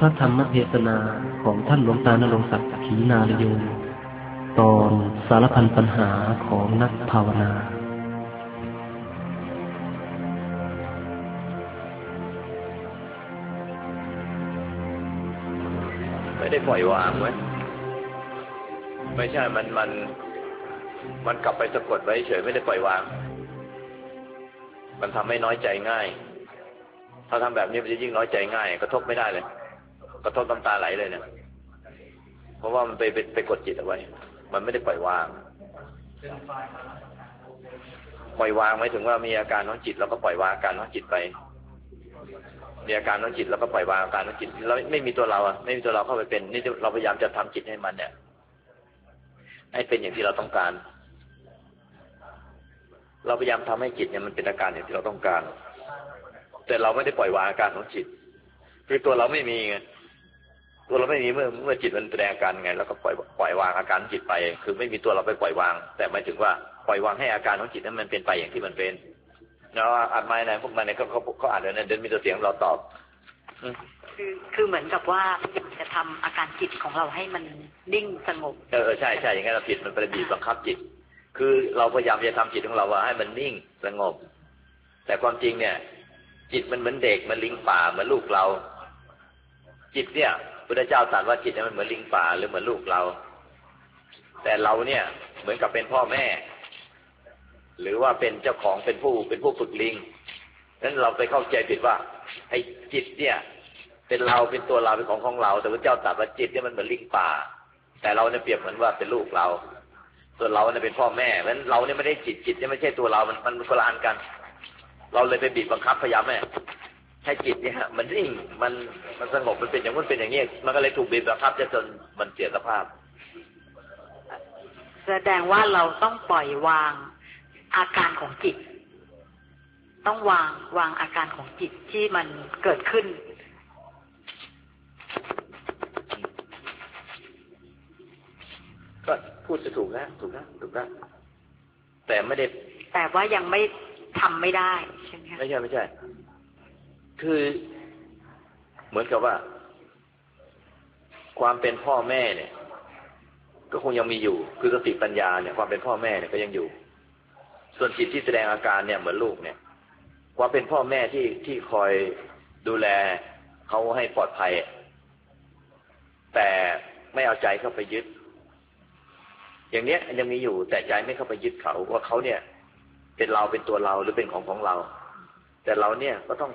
พระธรรมเทศนาของท่านหลวงตา ณรงค์ศักดิ์ ขีณารโยตอนสารพันปัญหาของนักภาวนาไม่ได้ปล่อยวางไว้ไม่ใช่มันกลับไปสะกดไว้เฉยไม่ได้ปล่อยวางมันทำให้น้อยใจง่ายถ้าทำแบบนี้มันจะยิ่งน้อยใจง่ายกระทบไม่ได้เลยกระทบน้ำตาไหลเลยเนี่ยเพราะว่ามันไปกดจิตเอาไว้มันไม่ได้ปล่อยวางหมายถึงว่ามีอาการของจิตเราก็ปล่อยวางอาการของจิตไปมีอาการของจิตแล้วก็ปล่อยวางอาการของจิตเราไม่มีตัวเราไม่มีตัวเราเข้าไปเป็นนี่เราพยายามจะทำจิตให้มันเนี่ยให้เป็นอย่างที่เราต้องการเราพยายามทำให้จิตเนี่ยมันเป็นอาการอย่างที่เราต้องการแต่เราไม่ได้ปล่อยวางอาการของจิตคือตัวเราไม่มีไงตัวเราไม่มีเมื่อจิตมันแสดงอาการไงแล้วก็ปล่อยวางอาการจิตไปคือไม่มีตัวเราไปปล่อยวางแต่หมายถึงว่าปล่อยวางให้อาการของจิตนั้นมันเป็นไปอย่างที่มันเป็นแล้วอ่านไม้ไหนพวกมันเนี่ยเขาอ่านเลยนะเดินมีแต่เสียงเราตอบคือเหมือนกับว่าจะทำอาการจิตของเราให้มันนิ่งสงบใช่อย่างนั้นเราผิดมันไปบีบบังคับจิตคือเราพยายามจะทำจิตของเราว่าให้มันนิ่งสงบแต่ความจริงเนี่ยจิตมันเหมือนเด็กมันลิงป่าเหมือนลูกเราจิตเนี่ยพุทธเจ้าตรัสว่าจิตเนี่ยมันเหมือนลิงป่าหรือเหมือนลูกเราแต่เราเนี่ยเหมือนกับเป็นพ่อแม่หรือว่าเป็นเจ้าของเป็นผู้ฝึกลิงนั้นเราไปเข้าใจผิดว่าไอ้จิตเนี่ยเป็นเราเป็นตัวเราเป็นของเราแต่พระเจ้าตรัสว่าจิตเนี่ยมันเหมือนลิงป่าแต่เราเนี่ยเปรียบเหมือนว่าเป็นลูกเราส่วนเราเนี่ยเป็นพ่อแม่เพราะฉะนั้นเราเนี่ยไม่ได้จิตเนี่ยไม่ใช่ตัวเรามันคนละอันกันเราเลยไปบีบบังคับพยายามให้จิตเนี่ยมันนิ่งมันสงบมันเป็นอย่างนู้นเป็นอย่างนี้มันก็เลยถูกบีบบังคับจนมันเสียสภาพแสดงว่าเราต้องปล่อยวางอาการของจิตต้องวางอาการของจิตที่มันเกิดขึ้นก็พูดจะถูกนะแต่ไม่ได้แต่ว่ายังไม่ทำไม่ได้ใช่ไหมคะไม่ใช่คือเหมือนกับว่าความเป็นพ่อแม่เนี่ยก็คงยังมีอยู่คือสติปัญญาเนี่ยความเป็นพ่อแม่เนี่ยก็ยังอยู่ส่วนจิตที่แสดงอาการเนี่ยเหมือนลูกเนี่ยความเป็นพ่อแม่ที่คอยดูแลเขาให้ปลอดภัยแต่ไม่เอาใจเข้าไปยึดอย่างเนี้ยยังมีอยู่แต่ใจไม่เข้าไปยึดเขาว่าเขาเนี่ยเป็นเราเป็นตัวเราหรือเป็นของเราแต่เราเนี่ยก็ต้อง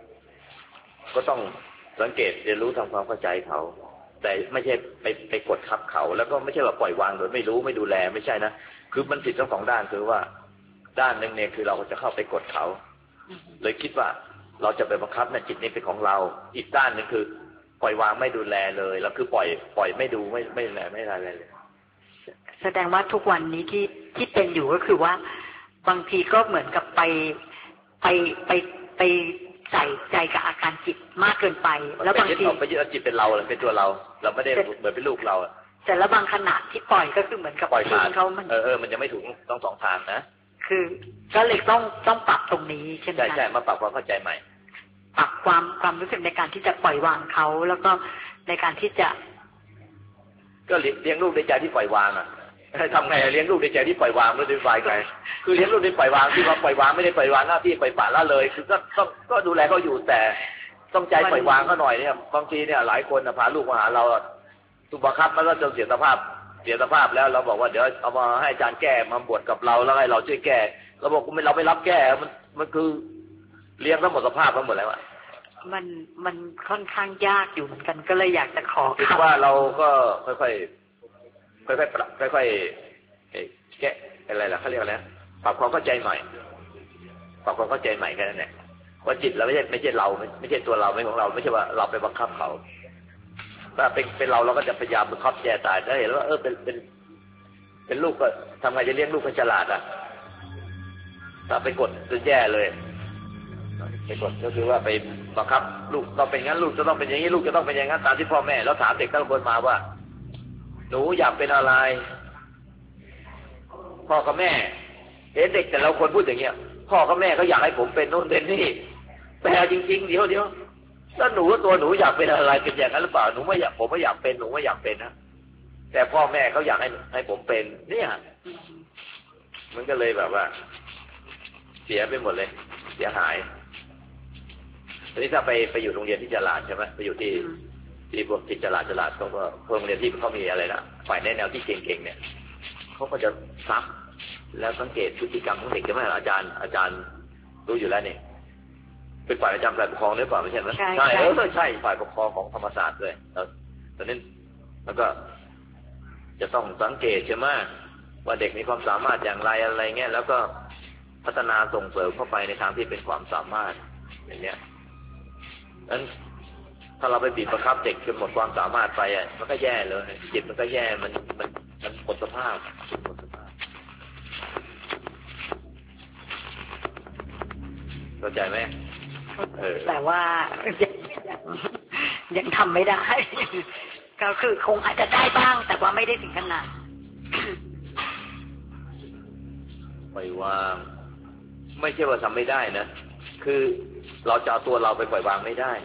สังเกตเรียนรู้ทำความเข้าใจเขาแต่ไม่ใช่ไปกดทับเขาแล้วก็ไม่ใช่ว่าปล่อยวางโดยไม่รู้ไม่ดูแลไม่ใช่นะคือมันผิดทั้งสองด้านคือว่าด้านนึงเนี่ยคือเราจะเข้าไปกดเขาเลยคิดว่าเราจะไปบังคับนะจิตนี้เป็นของเราอีกด้านนึงคือปล่อยวางไม่ดูแลเลยแล้วคือปล่อยไม่ดูไม่ดูแลไม่อะไรเลยแสดงว่าทุกวันนี้ที่เป็นอยู่ก็คือว่าบางทีก็เหมือนกับไปใส่ใจกับอาการจิตมากเกินไปแล้วบางทีไปยึดจิตเป็นเราเป็นตัวเราไม่ได้เหมือนเป็นลูกเราแต่แล้วบางขณะที่ปล่อยก็คือเหมือนกับปล่อยเขามันจะไม่ถูกต้องสองทางนะคือก็เลยต้องปรับตรงนี้ใช่ไหมใช่มาปรับความเข้าใจใหม่ปรับความรู้สึกในการที่จะปล่อยวางเขาแล้วก็ในการที่จะก็เลี้ยงลูกในใจที่ปล่อยวางทำไงเลี้ยงลูกในใจที่ปล่อยวางไม่ได้ปล่อยไงคือเลี้ยงลูกในปล่อยวางที่ว่าปล่อยวางไม่ได้ปล่อยวางหน้าที่ปล่อยปละละเลยคือก็ดูแลเขาอยู่แต่ต้องใจปล่อยวางเขาหน่อยเนี่ยบางทีเนี่ยหลายคนพาลูกมาหาเราถูกบังคับมันก็จนเสียสภาพแล้วเราบอกว่าเดี๋ยวเอามาให้อาจารย์แก้มาบวชกับเราแล้วให้เราช่วยแก้เราบอกเราไม่รับแก้มันคือเลี้ยงทั้งหมดสภาพทั้งหมดแล้วมันค่อนข้างยากอยู่เหมือนกันก็เลยอยากจะขอคิดว่าเราก็ค่อยแก้อะไรล่ะเขาเรียกอะไรปรับความเข้าใจใหม่แค่นั้นแหละว่าจิตเราไม่ใช่เราไม่ใช่ตัวเราไม่ของเราไม่ใช่ว่าเราไปบังคับเขาถ้าเป็นเราก็จะพยายามบังคับแย่ตายได้เห็นว่าเป็นลูกก็ทำไงจะเลี้ยงลูกให้ฉลาดถ้าไปกดจะแย่เลยไปกดก็คือว่าไปบังคับลูกต้องเป็นงั้นลูกจะต้องเป็นอย่างนี้ลูกจะต้องเป็นอย่างนั้นตามที่พ่อแม่แล้วถามเด็กแต่ละคนมาว่าหนูอยากเป็นอะไรพ่อกับแม่เห็นเด็กแต่ละคนพูดอย่างเงี้ยพ่อกับแม่ก็อยากให้ผมเป็นโน่นเป็นนี่แต่จริงๆเดี๋ยวแล้วหนูตัวหนูอยากเป็นอะไรเป็นอย่างนั้นหรือเปล่าหนูไม่อยากผมไม่อยากเป็นหนูไม่อยากเป็นนะแต่พ่อแม่เขาอยากให้ผมเป็นเนี่ยมันก็เลยแบบว่าเสียไปหมดเลยเสียหายทีนี้ถ้าไปอยู่โรงเรียนที่ฉลาดใช่ไหมไปอยู่ที่พวกที่ฉลาดเขาก็พวกโรงเรียนที่เขามีอะไรนะฝ่ายแนวที่เก่งๆเนี่ยเขาก็จะซักแล้วสังเกตพฤติกรรมของเด็กใช่ไหมอาจารย์รู้อยู่แล้วเนี่ยเป็นฝ่ายประจำฝ่ายปกครองหรือเปล่าไม่ใช่ไหมใช่ใช่ฝ่ายปกครองของธรรมศาสตร์ด้วยตอนนี้แล้วก็จะต้องสังเกตใช่ไหมว่าเด็กมีความสามารถอย่างไรอะไรเงี้ยแล้วก็พัฒนาส่งเสริมเข้าไปในทางที่เป็นความสามารถอย่างเนี้ยนั้นถ้าเราไปบีบบังคับเด็กจนหมดความสามารถไปอ่ะมันก็แย่เลยจิตมันก็แย่มันหมดสภาพเข้าใจไหมแต่ว่ายังทำไม่ได้ก็คือคงอาจจะได้บ้างแต่ว่าไม่ได้ถึงขนาดปล่อยวางไม่ใช่ว่าทำไม่ได้นะคือเราจะเอาตัวเราไปปล่อยวางไม่ได้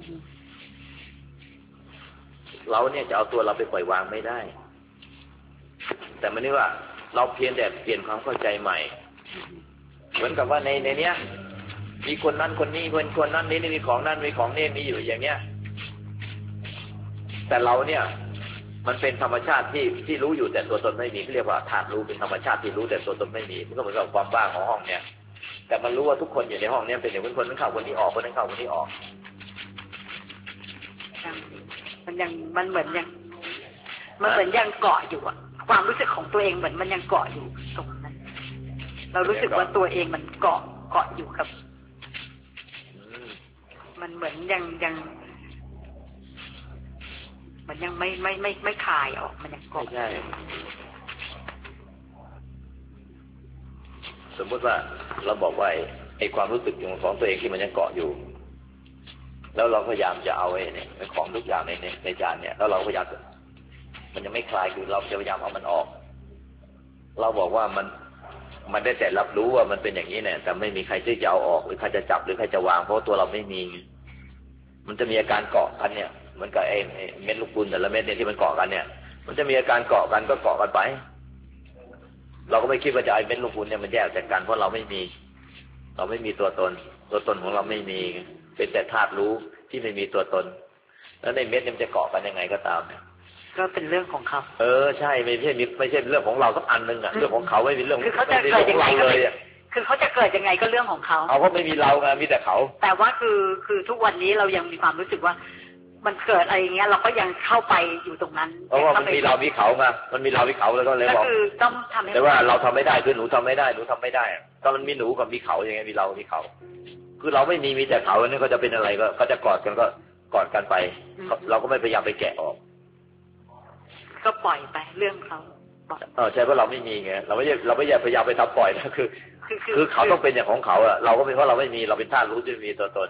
เราเนี่ยจะเอาตัวเราไปปล่อยวางไม่ได้แต่มันนี่ว่าเราเพียงแต่เปลี่ยนความเข้าใจใหม่เหมือนกับว่าในเนี้ยมีคนนั้นคนนี้คนนั้นนี่มีของนั้นมีของนี่มีอยู่อย่างเนี้ยแต่เราเนี่ยมันเป็นธรรมชาติที่รู้อยู่แต่ตัวตนไม่มีเรียกว่าธาตุรู้เป็นธรรมชาติที่รู้แต่ตัวตนไม่มีมันก็เหมือนกับความว่างของห้องเนี่ยแต่มันรู้ว่าทุกคนอยู่ในห้องนี้เป็นอย่างคนนั้นเข้าคนนี้ออกคนนั้นเข้าคนนี้ออกมันเหมือนยังเกาะอยู่อะความรู้สึกของตัวเองเหมือนมันยังเกาะอยู่ตรงนั้นเรารู้สึกว่าตัวเองมันเกาะอยู่กับมันเหมือนยังมันยังไม่คลายออกมันยังเกาะใช่สมมติว่าเราบอกว่าไอ้ความรู้สึกของตัวเองที่มันยังเกาะอยู่แล้วเราพยายามจะเอาไอ้เนี่ยของทุกอย่างในจานเนี่ยแล้วเราพยายามมันยังไม่คลายคือเราจะพยายามเอามันออกเราบอกว่ามันได้แต่รับรู้ว่ามันเป็นอย่างนี้เนี่ยแต่ไม่มีใครที่จะเอาออกหรือใครจะจับหรือใครจะวางเพราะตัวเราไม่มีมันจะมีอาการเกาะกันเนี่ยเหมือนกับไอ้เม็ดลูกปุนแต่ละเม็ดเนี่ยที่มันเกาะกันเนี่ยมันจะมีอาการเกาะกันก็เกาะกันไปเราก็ไม่คิดว่าจะไอ้เม็ดลูกปุนเนี่ยมันแยกจากกันเพราะเราไม่มีตัวตนของเราไม่มีเป็นแต่ธาตุรู้ที่ไม่มีตัวตนแล้วในเม็ดมันจะเกาะกันยังไงก็ตามเนี่ยก็เป็นเรื่องของเขาใช่ไม่ใช่เรื่องของเราสักอันนึงอ่ะเรื่องของเขาไม่เป็นเรื่องคือเขาจะเกิดยังไงเลยคือเขาจะเกิดยังไงก็เรื่องของเขาเอาก็ไม่มีเราไงมีแต่เขาแต่ว่าคือทุกวันนี้เรายังมีความรู้สึกว่ามันเกิดอะไรอย่างเงี้ยเราก็ยังเข้าไปอยู่ตรงนั้นเพราะว่ามันมีเรามีเขาไงมันมีเรามีเขาแล้วก็เลยบอกคือต้องทำแต่ว่าเราทำไม่ได้คือหนูทำไม่ได้ก็มันมีหนูกับมีเขาอย่างไงมีเรามีเขาคือเราไม่มีแต่เขาเนี่ยก็จะเป็นอะไรก็จะกอดกันก็กอดกันไปเราก็ไม่พยายามไปแกะออกก็ปล่อยไปเรื่องเขาใช่เพราะเราไม่มีไงเราไม่พยายามไปทำปล่อยนะคือเขาต้องเป็นอย่างของเขาอะเราก็เป็นเพราะเราไม่มีเราเป็นธาตุรู้ที่มีตัวตน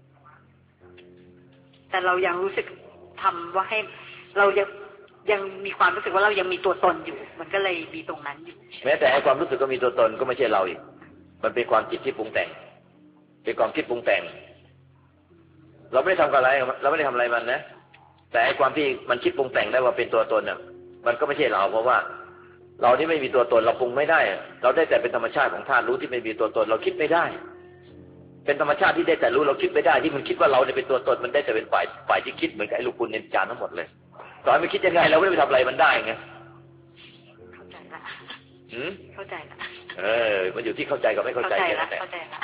แต่เรายังรู้สึกทำว่าให้เรายังมีความรู้สึกว่าเรายังมีตัวตนอยู่มันก็เลยมีตรงนั้นอยู่แม้แต่ไอ้ความรู้สึกก็มีตัวตนก็ไม่ใช่เราอีกมันเป็นความจิตที่ปรุงแต่งเป็นความคิดปรุงแต่งเราไม่ได้ทำอะไรเราไม่ได้ทำอะไรมันนะแต่ไอ้ความที่มันคิดปรุงแต่งได้ว่าเป็นตัวตนน่ะมันก็ไม่ใช่เราเพราะว่าเราที่ไม่มีตัวตนเราปรุงไม่ได้เราได้แต่เป็นธรรมชาติของธาตุรู้ที่ไม่มีตัวตนเราคิดไม่ได้เป็นธรรมชาติที่ได้แต่รู้เราคิดไม่ได้ที่มันคิดว่าเราเนี่ยเป็นตัวตนมันได้แต่เป็นฝ่ายที่คิดเหมือนกับไอ้ลูกปุนในจานทั้งหมดเลยต่อให้มันคิดยังไงเราไม่ได้ไปทำอะไรมันได้ไงเข้าใจละเข้าใจละมันอยู่ที่เข้าใจกับไม่เข้าใจแค่นั้นแหละเข้าใจละ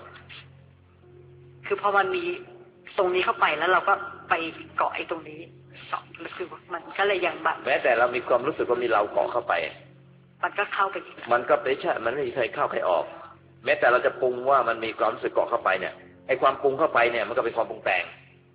คือพอมันมีตรงนี้เข้าไปแล้วเราก็ไปเกาะไอ้ตรงนี้เกาะคือมันก็เลยยังแบบแม้แต่เรามีความรู้สึกว่ามีเราเกาะเข้าไปมันก็เข้าไปอีกมันก็ไม่ใช่มันไม่มีใครเข้าใครออกแม้แต่เราจะปรุงว่ามันมีความรู้สึกเกาะเข้าไปเนี่ยไอ้ความปรุงเข้าไปเนี่ยมันก็เป็นความปรุงแต่ง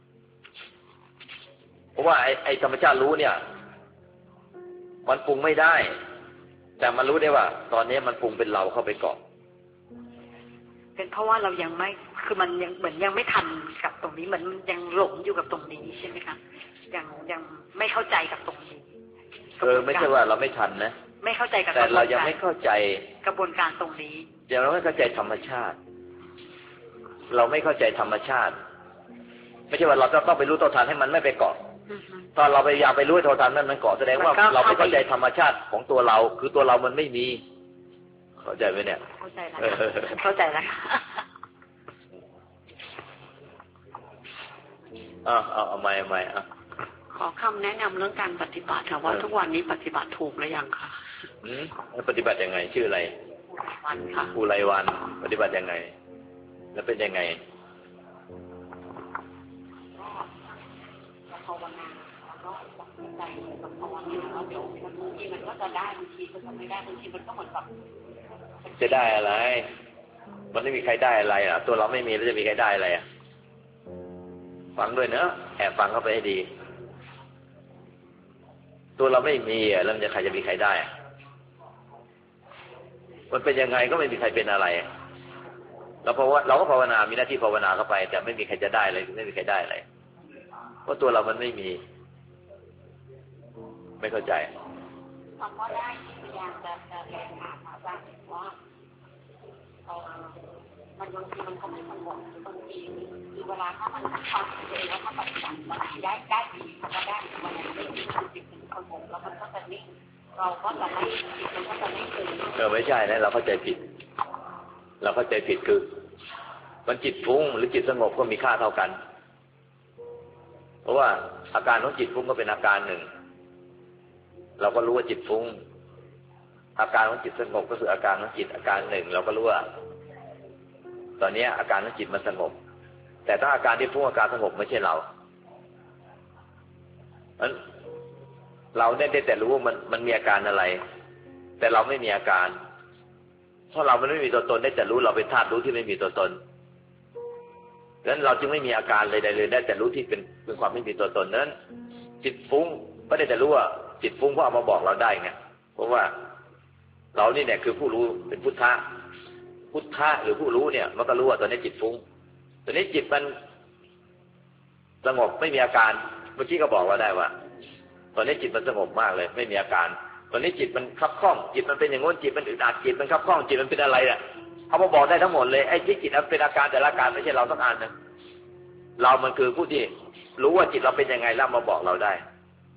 เพราะว่าไอ้ธรรมชาติรู้เนี่ยมันปรุงไม่ได้แต่มันรู้ได้ว่าตอนนี้มันปรุงเป็นเราเข้าไปเกาะเป็นเพราะว่าเรายังไม่คือมันยังเหมือนยังไม่ทันกับตรงนี้เหมือนยังหลงอยู่กับตรงนี้ใช่ไหมคะยังไม่เข้าใจกับตรงนี้ไม่ใช่ว่าเราไม่ทันนะไม่เข้าใจกับแต่เรายังไม่เข้าใจกระบวนการตรงนี้เราไม่เข้าใจธรรมชาติเราไม่เข้าใจธรรมชาติไม่ใช่ว่าเราจะต้องไปรู้โทษทันให้มันไม่ไปเกาะตอนเราพยายามไปรู้โทษทันมันเกาะแสดงว่าเราไม่เข้าใจธรรมชาติของตัวเราคือตัวเรามันไม่มีเข้าใจไหมเนี่ยเข้าใจแล้วเข้าใจแล้วเอาใหม่ขอคำแนะนำเรื่องการปฏิบัติค่ะว่าทุกวันนี้ปฏิบัติถูกหรือยังคะปฏิบัติยังไงชื่ออะไรวันค่ะอุไรวันปฏิบัติยังไงแล้วเป็นยังไงภาวนาแล้วก็ใจกับภาวนาแล้วเดี๋ยวบางทีมันก็จะได้บางทีก็จะไม่ได้บางทีมันก็เหมือนแบบจะได้อะไรมันไม่มีใครได้อะไรอ่ะตัวเราไม่มีแล้วจะมีใครได้อะไรอ่ะฟังด้วยเนอะแอบฟังเข้าไปให้ดีตัวเราไม่มีอ่ะแล้วใครจะมีใครได้มันเป็นยังไงก็ไม่มีใครเป็นอะไรแล้วเพราะว่าเราก็ภาวนามีหน้าที่ภาวนาเข้าไปแต่ไม่มีใครจะได้อะไรไม่มีใครได้อะไรเพราะตัวเรามันไม่มีไม่เข้าใจคำว่าได้พยายามจะเรียนถามอาจารย์ว่ามันบางทีมันก็ไม่สงบบางทีคือเวลาถ้ามันทำเองแล้วถ้าปฏิบัติมันได้ดีคำว่าได้มันไม่มีจิตถึงสงบแล้วมันก็จะนิ่งเราก็จะไม่จิตมันก็จะไม่ตื่นไม่ใช่นะเราเข้าใจผิดคือมันจิตฟุ้งหรือจิตสงบก็มีค่าเท่ากันเพราะว่าอาการของจิตฟุ้งก็เป็นอาการหนึ่งเราก็รู้ว่าจิตฟุ้งอาการของจิตสงบก็คืออาการของจิตอาการหนึ่งเราก็รู้ว่าตอนนี้อาการของจิตมันสงบแต่ถ้าอาการที่ฟุ้งอาการสงบไม่ใช่เราเราได้แต่รู้ว่ามันมีอาการอะไรแต่เราไม่มีอาการเพราะเรามันไม่มีตัวตนได้แต่รู้เราเป็นธาตุรู้ที่ไม่มีตัวตนดังนั้นเราจึงไม่มีอาการเลยใดเลยได้แต่รู้ที่เป็นความไม่มีตัวตนนั้นจิตฟุ้งก็ได้แต่รู้ว่าจิตฟุ้งเพราะเอามาบอกเราได้ไงเพราะว่าเรานี่เนี่ยคือผู้รู้เป็นพุทธะหรือผู้รู้เนี่ยมันก็รู้ว่าตอนนี้จิตฟุ้งตอนนี้จิตมันสงบไม่มีอาการเมื่อกี้ก็บอกเราได้ว่าตอนนี้จิตมันสงบมากเลยไม่มีอาการตอนนี้จิตมันคับข้องจิตมันเป็นอย่างโน้นจิตมันอึดอัดจิตมันคับข้องจิตมันเป็นอะไรอ่ะเอามาบอกได้ทั้งหมดเลยไอ้ที่จิตเป็นอาการแต่ละอาการไม่ใช่เราสักอันนะเรามันคือผู้ที่รู้ว่าจิตเราเป็นยังไงแล้วมาบอกเราได้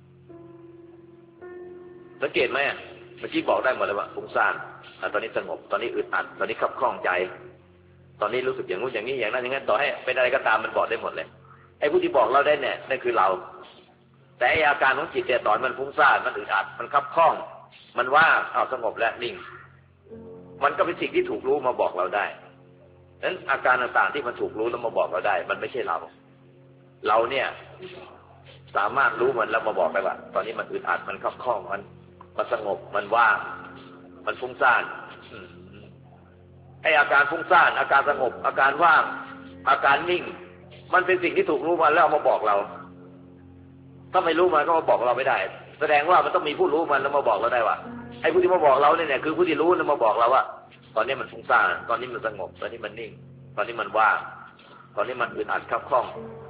สังเกตไหมเมื่อกี้บอกได้หมดเลยว่าฟุ้งซ่านตอนนี้สงบตอนนี้อึดอัดตอนนี้คับข้องใจตอนนี้รู้สึกอย่างนู้นอย่างนี้อย่างนั้นอย่างนั้นต่อให้เป็นอะไรก็ตามมันบอกได้หมดเลยไอ้ผู้ที่บอกเราได้เนี่ยนั่นคือเราแต่อาการของจิตเนี่ยตอนมันฟุ้งซ่านมันอึดอัดมันคับข้องมันว่างสงบและนิ่งมันก็เป็นสิ่งที่ถูกรู้มาบอกเราได้นั้นอาการต่างๆที่มันถูกรู้แล้วมาบอกเราได้มันไม่ใช่เราเนี่ยสามารถรู้มันแล้วมาบอกได้ว่าตอนนี้มันอึดอัดมันคับข้องมันสงบมันว่างมันฟุ้งซ่านไอ้อาการฟุ้งซ่านอาการสงบอาการว่างอาการนิ่งมันเป็นสิ่งที่ถูกรู้มาแล้วเอามาบอกเราถ้าไม่รู้มันก็มาบอกเราไม่ได้แสดงว่ามันต้องมีผู้รู้มันแล้วมาบอกเราได้ว่าไอ้ผู้ที่มาบอกเราเนี่ยคือผู้ที่รู้แล้วมาบอกเราว่าตอนนี้มันฟุ้งซ่านตอนนี้มันสงบตอนนี้มันนิ่งตอนนี้มันว่างตอนนี้มันอึดอัดคับข้อง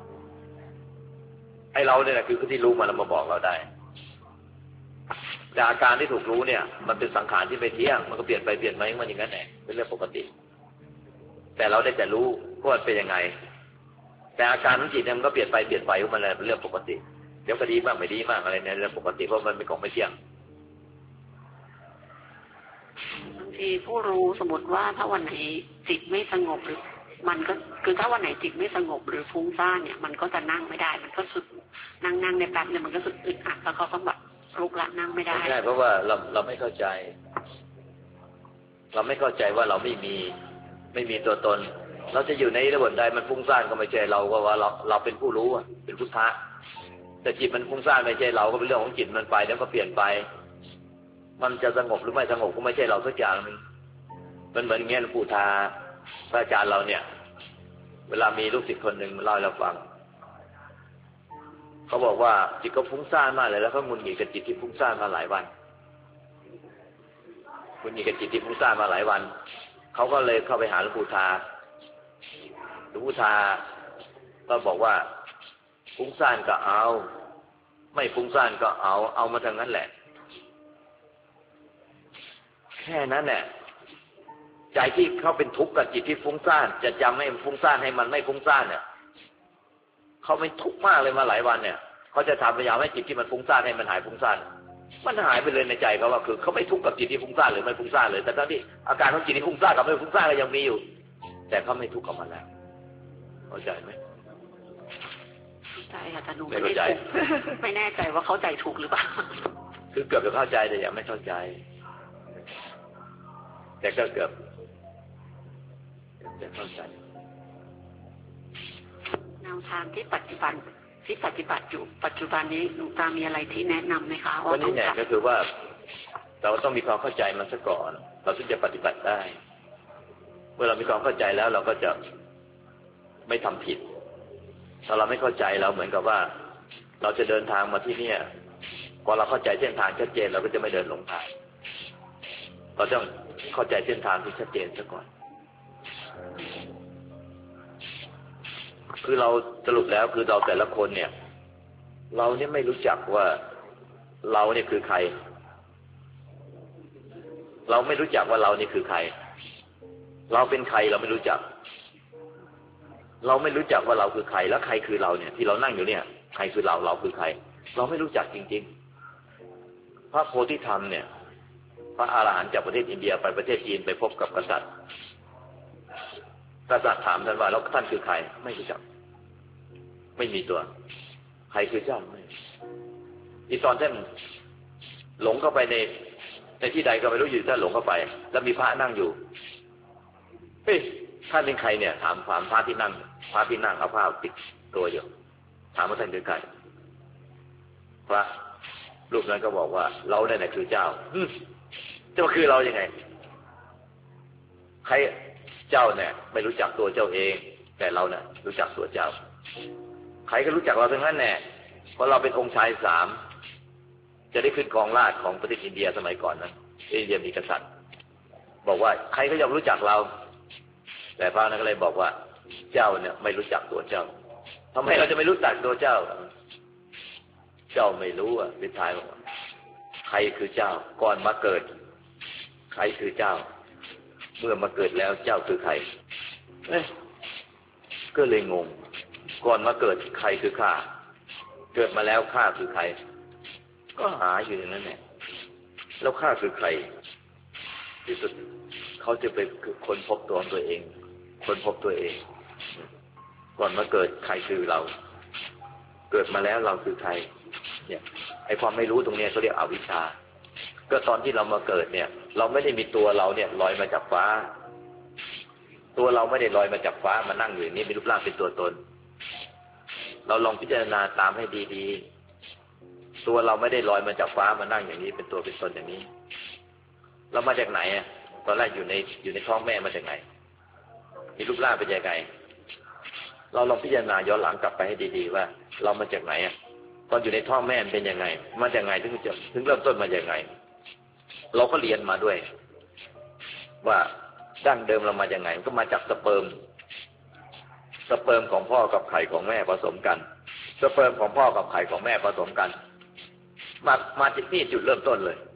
ไอ้เราเนี่ยคือผู้ที่รู้มันแล้วมาบอกเราได้แต่อาการที่ถูกรู้เนี่ยมันเป็นสังขารที่ไม่เที่ยงมันก็เปลี่ยนไปเปลี่ยนมามันอย่างนั้นแหละเป็นเรื่องปกติแต่เราได้แต่รู้ว่ามันเป็นยังไงแต่อาการของจิตเนี่ยมันก็เปลี่ยนไปเปลี่ยนไปมันเป็นเรื่องปกติเดี๋ยวก็ดีบ้างไม่ดีบ้างอะไรเนี่ยเรื่องปกติเพราะมันเป็นของไม่เที่ยงบางทีผู้รู้สมมติว่าถ้าวันไหนจิตไม่สงบหรือมันก็คือถ้าวันไหนจิตไม่สงบหรือฟุ้งซ่านเนี่ยมันก็จะนั่งไม่ได้มันก็สุดนั่งในแป๊บเนี่ยมันก็สุดอึดอัดแล้วเขาต้องแบบลุกละนั่งไม่ได้ใช่เพราะว่าเราไม่เข้าใจว่าเราไม่มีตัวตนเราจะอยู่ในระบบใดมันฟุ้งซ่านก็ไม่ใช่เราก็ว่าเราเป็นผู้รู้เป็นพุทธะแต่จิตมันฟุ้งซ่านไม่ใช่เราก็เป็นเรื่องของจิตมันไปแล้วก็เปลี่ยนไปมันจะสงบหรือไม่สงบก็ไม่ใช่เราสักอย่างนึงมันเหมือนเงี้ยหลวงปู่ทาพระอาจารย์เราเนี่ยเวลามีลูกศิษย์คนหนึ่งมาเล่าให้เราฟังเขาบอกว่าจิตก็ฟุ้งซ่านมากเลยแล้วเขาหงุดหงิดกับจิตที่ฟุ้งซ่านมาหลายวันหงุดหงิดกับจิตที่ฟุ้งซ่านมาหลายวันเขาก็เลยเข้าไปหาหลวงปู่ทาหลวงปู่ทาก็บอกว่าฟุ้งซ่านก็เอาไม่ฟุ้งซ่านก็เอามาทางนั้นแหละแค่นั้นแหละใจที่เขาเป็นทุกข์กับจิตที่ฟุ้งซ่านจะจำให้ฟุ้งซ่านให้มันไม่ฟุ้งซ่านเนี่ยเขาไม่ทุกข์มากเลยมาหลายวันเนี่ยเขาจะทำพยายามให้จิตที่มันฟุ้งซ่านให้มันหายฟุ้งซ่านมันหายไปเลยในใจเขาว่าคือเขาไม่ทุกข์กับจิตที่ฟุ้งซ่านหรือไม่ฟุ้งซ่านเลยแต่ตอนที่อาการของจิตที่ฟุ้งซ่านกับไม่ฟุ้งซ่านก็ยังมีอยู่แต่เขาไม่ทุกข์กับมันแล้วเข้าใจไหมใช่ค่ะแต่หนูไม่ได้ไม่แน่ใจว่าเข้าใจถูกหรือเปล่าคือเกือบจะเข้าใจแต่ยังไม่เข้าใจแต่ก็เกือบจะเข้าใจแนวทางที่ปฏิบัติอยู่ปัจจุบันนี้หลวงตามีอะไรที่แนะนำไหมคะว่าวันนี้เนี่ยก็คือว่าเราต้องมีความเข้าใจมันซะก่อนเราถึงจะปฏิบัติได้เมื่อเรามีความเข้าใจแล้วเราก็จะไม่ทำผิดถ้าเราไม่เข้าใจเราเหมือนกับว่าเราจะเดินทางมาที่เนี่ยพอเราเข้าใจเส้นทางชัดเจนเราก็จะไม่เดินหลงทางเราต้องเข้าใจเส้นทางที่ชัดเจนซะก่อนคือเราสรุปแล้วคือเราแต่ละคนเนี่ยเราเนี่ยไม่รู้จักว่าเราเนี่ยคือใครเราไม่รู้จักว่าเรานี่คือใครเราเป็นใครเราไม่รู้จักเราไม่รู้จักว่าเราคือใครแล้วใครคือเราเนี่ยที่เรานั่งอยู่เนี่ยใครคือเราเราคือใครเราไม่รู้จักจริงๆพระโพธิธรรมเนี่ยพระอรหันต์จากประเทศอินเดียไปประเทศจีนไปพบกับกษัตริย์ถามท่านว่าแล้วท่านคือใครไม่รู้จักไม่มีตัวใครคือเจ้าไม่อีตอนท่านหลงเข้าไปในที่ใดก็ไม่รู้อยู่ท่านหลงเข้าไปแล้วมีพระนั่งอยู่เฮ้ยท่านเป็นใครเนี่ยถามพระที่นั่งเอาผ้าติดตัวอยู่ถามว่าท่านคือใครพระรูปนั้นก็บอกว่าเราเนี่ยคือเจ้าจะมาคือเรายังไงใครเจ้าเนี่ยไม่รู้จักตัวเจ้าเองแต่เราเนี่ยรู้จักตัวเจ้าใครก็รู้จักเราทั้งนั้นแน่เพราะเราเป็นองค์ชาย3จะได้ขึ้นครองราชย์ของประเทศอินเดียสมัยก่อนนะอินเดียมีกษัตริย์บอกว่าใครก็ย่อมรู้จักเราแต่พระนั้นก็เลยบอกว่าเจ้าเนี่ยไม่รู้จักตัวเจ้าทำไมเราจะไม่รู้จักตัวเจ้าเจ้าไม่รู้อ่ะสุดท้ายบอกว่าใครคือเจ้าก่อนมาเกิดใครคือเจ้าเมื่อมาเกิดแล้วเจ้าคือใครก็เลยงงก่อนมาเกิดใครคือข้าเกิดมาแล้วข้าคือใครก็หาอยู่อย่างนั้นแหละแล้วข้าคือใครที่สุดเขาจะไปค้นพบตัวเองค้นพบตัวเองก่อนมาเกิดใครคือเราเกิดมาแล้วเราคือใครเนี่ยไอ้ความไม่รู้ตรงนี้เขาเรียกอวิชชาก็ตอนที่เรามาเกิดเนี่ยเราไม่ได้มีตัวเราเนี่ยลอยมาจากฟ้าตัวเราไม่ได้ลอยมาจากฟ้ามานั่งอยู่อย่างนี้มีรูปร่างเป็นตัวตนเราลองพิจารณาตามให้ดีๆตัวเราไม่ได้ลอยมาจากฟ้ามานั่งอย่างนี้เป็นตัวเป็นตนอย่างนี้เรามาจากไหนอ่ะตอนแรกอยู่ในท้องแม่มาจากไหนมีรูปร่างเป็นยังไงเราลองพิจารณาย้อนหลังกลับไปให้ดีๆว่าเรามาจากไหนอ่ะตอนอยู่ในท้องแม่เป็นยังไงมาจากไหนถึงเริ่มต้นมาจากไหนเราก็เรียนมาด้วยว่าดั้งเดิมเรามาจากไหนก็มาจากสเปิร์มของพ่อกับไข่ของแม่ผสมกันสเปิร์มของพ่อกับไข่ของแม่ผสมกันมาจากนี่จุดเริ่มต้นเลย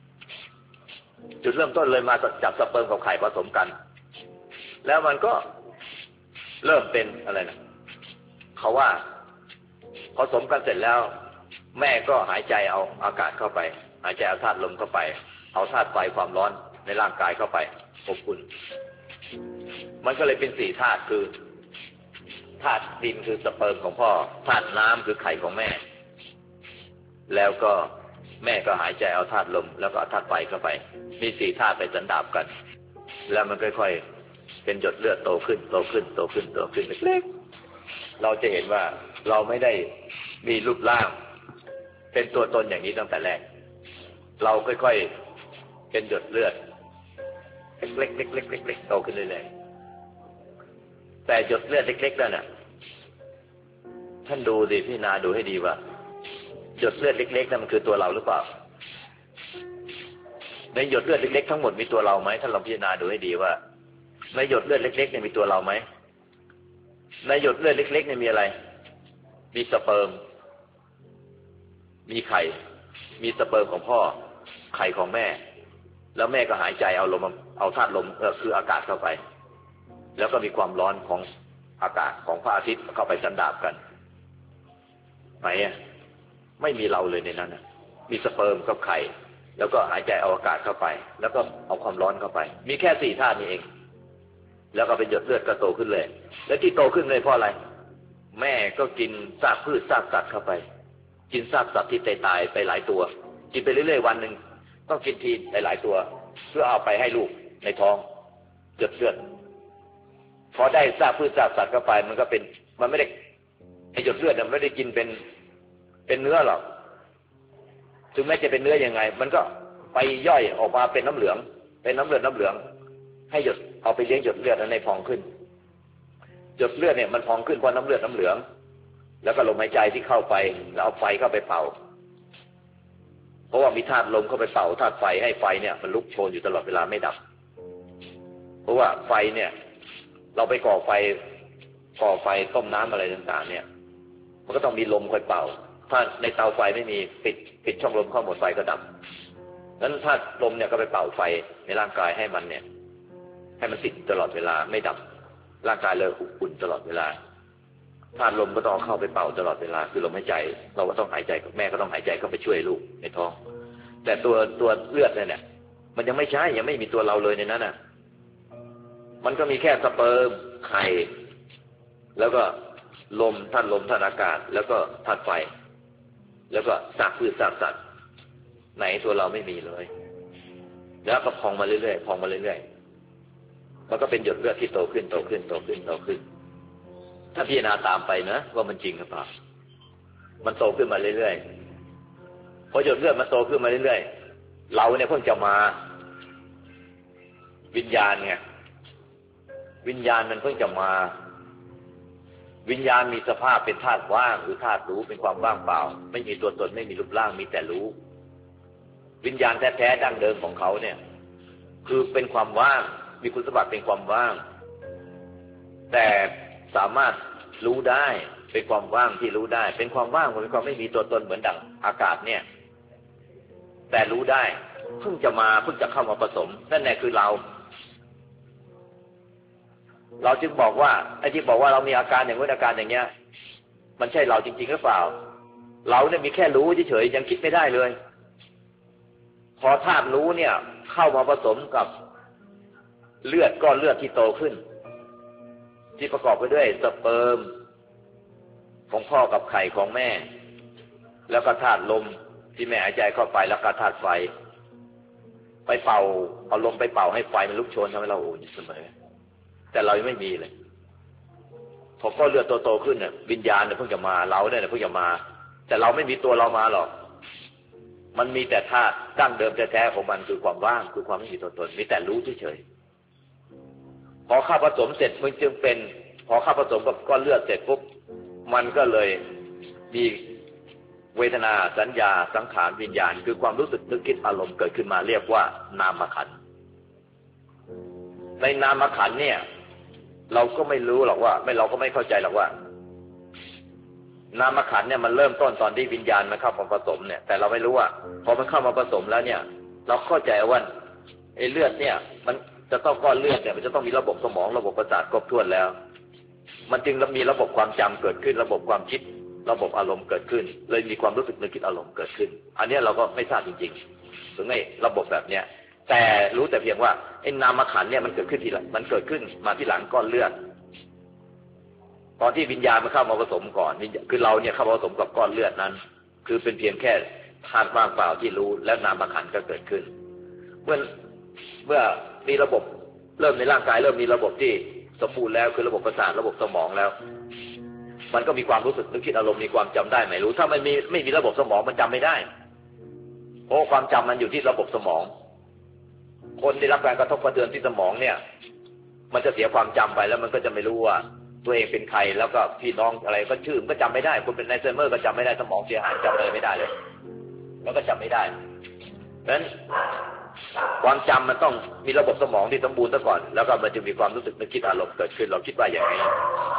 มาจากสเปิร์มกับไข่ผสมกันแล้วมันก็เริ่มเป็นอะไรนะเขาว่าผสมกันเสร็จแล้วแม่ก็หายใจเอาอากาศเข้าไปหายใจเอาธาตุลมเข้าไปเอาธาตุไฟความร้อนในร่างกายเข้าไปอบอุ่นมันก็เลยเป็น4ธาตุคือธาตุดินคือสเปิร์มของพ่อธาตุน้ำคือไข่ของแม่แล้วก็แม่ก็หายใจเอาธาตุลมแล้วก็เอาธาตุไฟเข้าไปมี4ธาตุไปสันดาบกันแล้วมันค่อยๆเป็นหยดเลือดโตขึ้นเล็กๆเราจะเห็นว่าเราไม่ได้มีรูปร่างเป็นตัวตนอย่างนี้ตั้งแต่แรกเราค่อยๆเป็นหยดเลือดเล็กๆโตขึ้นเรื่อยๆแต่หยดเลือดเล็กๆนั่นน่ะท่านดูดิพี่นาดูให้ดีว่าหยดเลือดเล็กๆนั่นมันคือตัวเราหรือเปล่าในหยดเลือดเล็กๆทั้งหมดมีตัวเราไหมท่านลองพิจารณาดูให้ดีว่าในหยดเลือดเล็กๆเนี่ยมีตัวเราไหมในหยดเลือดเล็กๆเนี่ยมีอะไรมีสเปิร์มมีไข่มีสเปิร์มของพ่อไข่ของแม่แล้วแม่ก็หายใจเอาธาตุลมคืออากาศเข้าไปแล้วก็มีความร้อนของอากาศของพระอาทิตย์เข้าไปสันดาบกันไหนไม่มีเราเลยในนั้นมีสเปิร์มกับไข่แล้วก็หายใจเอาอากาศเข้าไปแล้วก็เอาความร้อนเข้าไปมีแค่4ธาตุนี้เองแล้วก็เป็นหยดเลือดก็โตขึ้นเลยแล้วที่โตขึ้นเลยเพราะอะไรแม่ก็กินซากพืชซากสัตว์เข้าไปกินซากสัตว์ที่ตายไปหลายตัวกินไปเรื่อยๆวันหนึ่งต้องกินทีหลายตัวเพื่อเอาไปให้ลูกในท้องหยดเลือดพอได้ซากพืชซากสัตว์เข้าไปมันไม่ได้ไอ้หยดเลือดมันไม่ได้กินเป็นเนื้อหรอกถึงแม้จะเป็นเนื้อยังไงมันก็ไปย่อยออกมาเป็นน้ำเหลืองเป็นน้ำเลือดให้หยดเอาไปเลี้ยงหยดเลือดในพองขึ้นหยดเลือดเนี่ยมันพองขึ้นเพราะน้ำเลือดน้ำเหลืองแล้วก็ลมหายใจที่เข้าไปแล้วเอาไฟเข้าไปเป่าเพราะว่ามีธาตุลมเข้าไปเป่าธาตุไฟให้ไฟเนี่ยมันลุกโชนอยู่ตลอดเวลาไม่ดับเพราะว่าไฟเนี่ยเราไปก่อไฟต้มน้ำอะไรต่างๆเนี่ยมันก็ต้องมีลมคอยเป่าถ้าในเตาไฟไม่มีปิดช่องลมเข้าหมดไฟก็ดับนั้นถ้าลมเนี่ยก็ไปเป่าไฟในร่างกายให้มันติดตลอดเวลาไม่ดับร่างกายเลยอุ่นตลอดเวลาธาตุลมก็ต้องเข้าไปเป่าตลอดเวลาคือลมหายใจเราก็ต้องหายใจแม่ก็ต้องหายใจเข้าไปช่วยลูกในท้องแต่ตัวเลือดเนี่ยมันยังไม่ใช่ยังไม่มีตัวเราเลยในนั้นน่ะมันก็มีแค่สเปิร์มไข่แล้วก็ลมธาตุอากาศแล้วก็ธาตุไฟแล้วก็ซากพืชซากสัตว์ไหนตัวเราไม่มีเลยแล้วก็พองมาเรื่อยๆมันก็เป็นหยดเลือดที่โตขึ้นถ้าพิจารณาตามไปนะว่ามันจริงหรือเปล่ามันโตขึ้นมาเรื่อยๆพอหยดเลือดมันโตขึ้นมาเรื่อยๆเราเนี่ยเพิ่งจะมาวิญญาณไงวิญญาณมันเพิ่งจะมาวิญญาณมีสภาพเป็นธาตุว่างหรือธาตุรู้เป็นความว่างเปล่าไม่มีตัวตนไม่มีรูปร่างมีแต่รู้วิญญาณแท้ๆดั้งเดิมของเขาเนี่ยคือเป็นความว่างมีคุณสมบัติเป็นความว่างแต่สามารถรู้ได้เป็นความว่างที่รู้ได้เป็นความว่างเป็นความไม่มีตัวตนเหมือนดั่งอากาศเนี่ยแต่รู้ได้เพิ่งจะเข้ามาผสมนั่นแหละคือเราจึงบอกว่าไอ้ที่บอกว่าเรามีอาการอย่างนู้นอาการอย่างเงี้ยมันใช่เราจริงๆหรือเปล่าเราเนี่ยมีแค่รู้เฉยๆยังคิดไม่ได้เลยพอธาตุรู้เนี่ยเข้ามาผสมกับเลือดก้อนเลือดที่โตขึ้นที่ประกอบไปด้วยสเปิร์มของพ่อกับไข่ของแม่แล้วก็ธาตุลมที่แม่หายใจเข้าไปแล้วก็ธาตุไฟไปเป่าเอาลมไปเป่าให้ไฟมันลุกโชนทำให้เราอุ่นเสมอแต่เรายังไม่มีเลยพอก้อนเลือดโตขึ้นเนี่ยวิญญาณเนี่ยเพิ่งจะมาเราเนี่ยเพิ่งจะมาแต่เราไม่มีตัวเรามาหรอกมันมีแต่ธาตุดั้งเดิมแท้ๆของมันคือความว่างคือความไม่มีตัวตนมีแต่รู้เฉยๆพอเข้าผสมเสร็จมันจึงเป็นพอเข้าผสมกับก้อนเลือดเสร็จปุ๊บมันก็เลยมีเวทนาสัญญาสังขารวิญญาณคือความรู้สึกนึกคิดอารมณ์เกิดขึ้นมาเรียกว่านามขันธ์ในนามขันธ์เนี่ยเราก็ไม่รู้หรอกว่าเราก็ไม่เข้าใจหรอกว่านามขันธ์เนี่ยมันเริ่มต้นตอนที่วิญญาณมันเข้ามาผสมเนี่ยแต่เราไม่รู้ว่าพอมันเข้ามาผสมแล้วเนี่ยเราเข้าใจว่าไอ้เลือดเนี่ยมันจะต้องก้อนเลือดเนี่ยมันจะต้องมีระบบสมองระบบประสาทครบถ้วนแล้วมันจึงมีระบบความจำเกิดขึ้นระบบความคิดระบบอารมณ์เกิดขึ้นเลยมีความรู้สึกนึกคิดอารมณ์เกิดขึ้นอันนี้เราก็ไม่ทราบจริงๆถึงไอ้ระบบแบบเนี้ยแต่รู้แต่เพียงว่าไอ้นามขันธ์เนี่ยมันเกิดขึ้นทีหลังมันเกิดขึ้นมาที่หลังก้อนเลือดตอนที่วิญญาณมันเข้ามาผสมก่อนคือเราเนี่ยเข้ามาผสมกับก้อนเลือดนั้นคือเป็นเพียงแค่ธาตุว่างเปล่าที่รู้แล้วนามขันธ์ก็เกิดขึ้นเมื่อมีระบบเริ่มในร่างกายเริ่มมีระบบที่สมบูรณ์แล้วคือระบบประสาทระบบสมองแล้วมันก็มีความรู้สึกนึกคิดอารมณ์มีความจำได้ไม่รู้ถ้ามันไม่มีระบบสมองมันจำไม่ได้เพราะความจำมันอยู่ที่ระบบสมองคนได้รับการกระทบกระเทือนที่สมองเนี่ยมันจะเสียความจำไปแล้วมันก็จะไม่รู้ว่าตัวเองเป็นใครแล้วก็พี่น้องอะไรก็ชื่อมันก็จำไม่ได้คนเป็นไอซ์ไซเมอร์ก็จำไม่ได้สมองเสียหายจำอะไรไม่ได้เลยแล้วก็จำไม่ได้เพราะฉะนั้นความจำมันต้องมีระบบสมองที่สมบูรณ์ซะก่อนแล้วก็มันจะมีความรู้สึกนึกคิดอารมณ์เกิดขึ้นเราคิดว่าอย่างนี้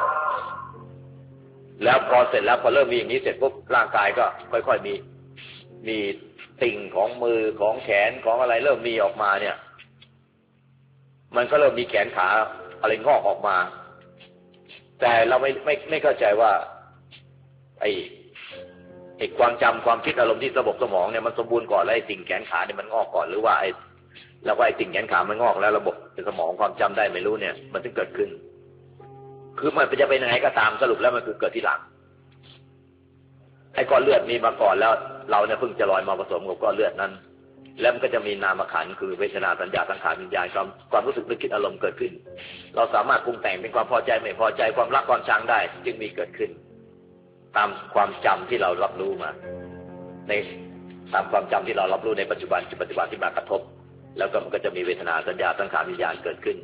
แล้วพอเสร็จแล้วพอเริ่มมีอย่างนี้เสร็จปุ๊บร่างกายก็ค่อยๆมีติ่งของมือของแขนของอะไรเริ่มมีออกมาเนี่ยมันก็เริ่มมีแขนขาอะไรงอกออกมาแต่เราไม่เข้าใจว่าไอ้ไอ้ความจำความคิดอารมณ์ที่ระบบสมองเนี่ยมันสมบูรณ์ก่อนแล้วไอ้ติ่งแขนขาเนี่ยมันงอกก่อนหรือว่าไอ้แล้วก็ไอ้ติ่งแขนขามันงอกแล้วระบบสมองความจำได้ไม่รู้เนี่ยมันถึงเกิดขึ้นคือมันจะเป็นยังไงก็ตามสรุปแล้วมันคือเกิดที่หลังไอ้ก้อนเลือดมีมาก่อนแล้วเราเนี่ยเพิ่งจะลอยมาผสมกับก้อนเลือดนั้นแล้วมันก็จะมีนามขันธ์คือเวทนาสัญญาสังขารวิญญาณความรู้สึกนึกคิดอารมณ์เกิดขึ้นเราสามารถปรุงแต่งเป็นความพอใจไม่พอใจความรักความชังได้จึงมีเกิดขึ้นตามความจำที่เรารับรู้มาในตามความจำที่เรารับรู้ในปัจจุบันที่มากระทบแล้วก็มันก็จะมีเวทนาสัญญาสังขารวิญญาณเกิดขึ้น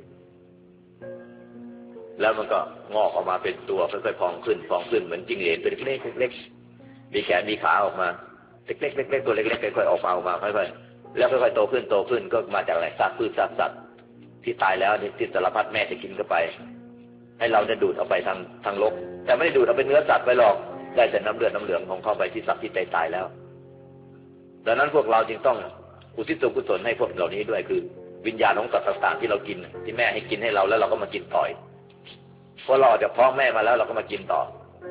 แล้วมันก็งอกออกมาเป็นตัวค่อยๆพองขึ้นเหมือนจิ้งเหลนตัวเล็กๆมีแขนมีขาออกมาเล็กๆตัวเล็กๆค่อยๆออกมาค่อยๆแล้วค่อยๆโตขึ้นก็มาจากอะไรซากพืชซากสัตว์ที่ตายแล้วที่สารพัดแม่จะกินเข้าไปให้เราจะดูดเอาไปทางลกแต่ไม่ได้ดูดเอาเป็นเนื้อสัตว์ไปหรอกได้แต่น้ำเลือดน้ำเหลืองของเข้าไปที่สัตว์ที่ตายแล้วดังนั้นพวกเราจึงต้องอุทิศส่วนกุศลให้พวกเหล่านี้ด้วยคือวิญญาณของสัตว์ต่างๆที่เรากินที่แม่ให้กินให้เราแล้วเราก็มากินต่อพอเราจะพ้องแม่มาแล้วเราก็มากินต่อ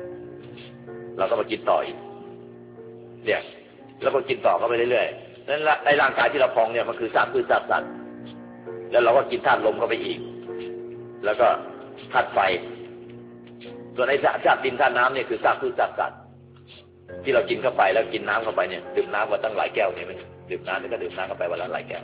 อีกเนี่ยแล้วก็กินต่อเข้าไปเรื่อยๆนั้นไอ้ร่างกายที่เราพองเนี่ยมันคือซากพืชซากสัตว์แล้วเราก็กินธาตุลมเข้าไปอีกแล้วก็ธาตุไฟส่วนไอ้ธาตุดินธาตุน้ำเนี่ยคือซากพืชซากสัตว์ที่เรากินเข้าไปแล้วกินน้ำเข้าไปเนี่ยดื่มน้ำมาตั้งหลายแก้วเนี่ยมันดื่มน้ำนี่ก็ดื่มน้ำเข้าไปวันละหลายแก้ว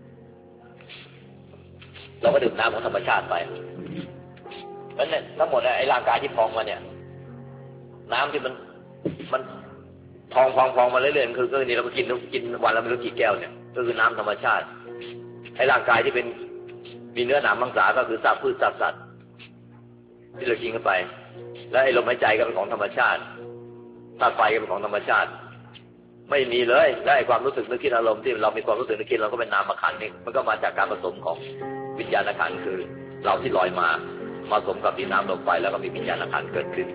เราก็ดื่มน้ำของธรรมชาติไปแล้วเนี่ยทั้งหมดไอ้ร่างกายที่พองมาเนี่ยน้ำที่มันพองมาเรื่อยๆคือนี่เราก็กินวันละไม่รู้กี่แก้วเนี่ยก็คือน้ำธรรมชาติไอ้ร่างกายที่เป็นมีเนื้อหนังมังสาก็คือซากพืชซากสัตว์ที่เรากินเข้าไปแล้วไอ้ลมหายใจก็เป็นของธรรมชาติธาตุไฟก็เป็นของธรรมชาติไม่มีเลยได้ความรู้สึกนึกคิดอารมณ์ที่เรามีความรู้สึกนึกคิดเราก็เป็นนามขันธ์นี่มันก็มาจากการผสมของวิญญาณขันธ์คือเราที่ลอยมาผสมกับดินน้ำลมไฟแล้วก็มีวิญญาณขันธ์เกิดขึ้น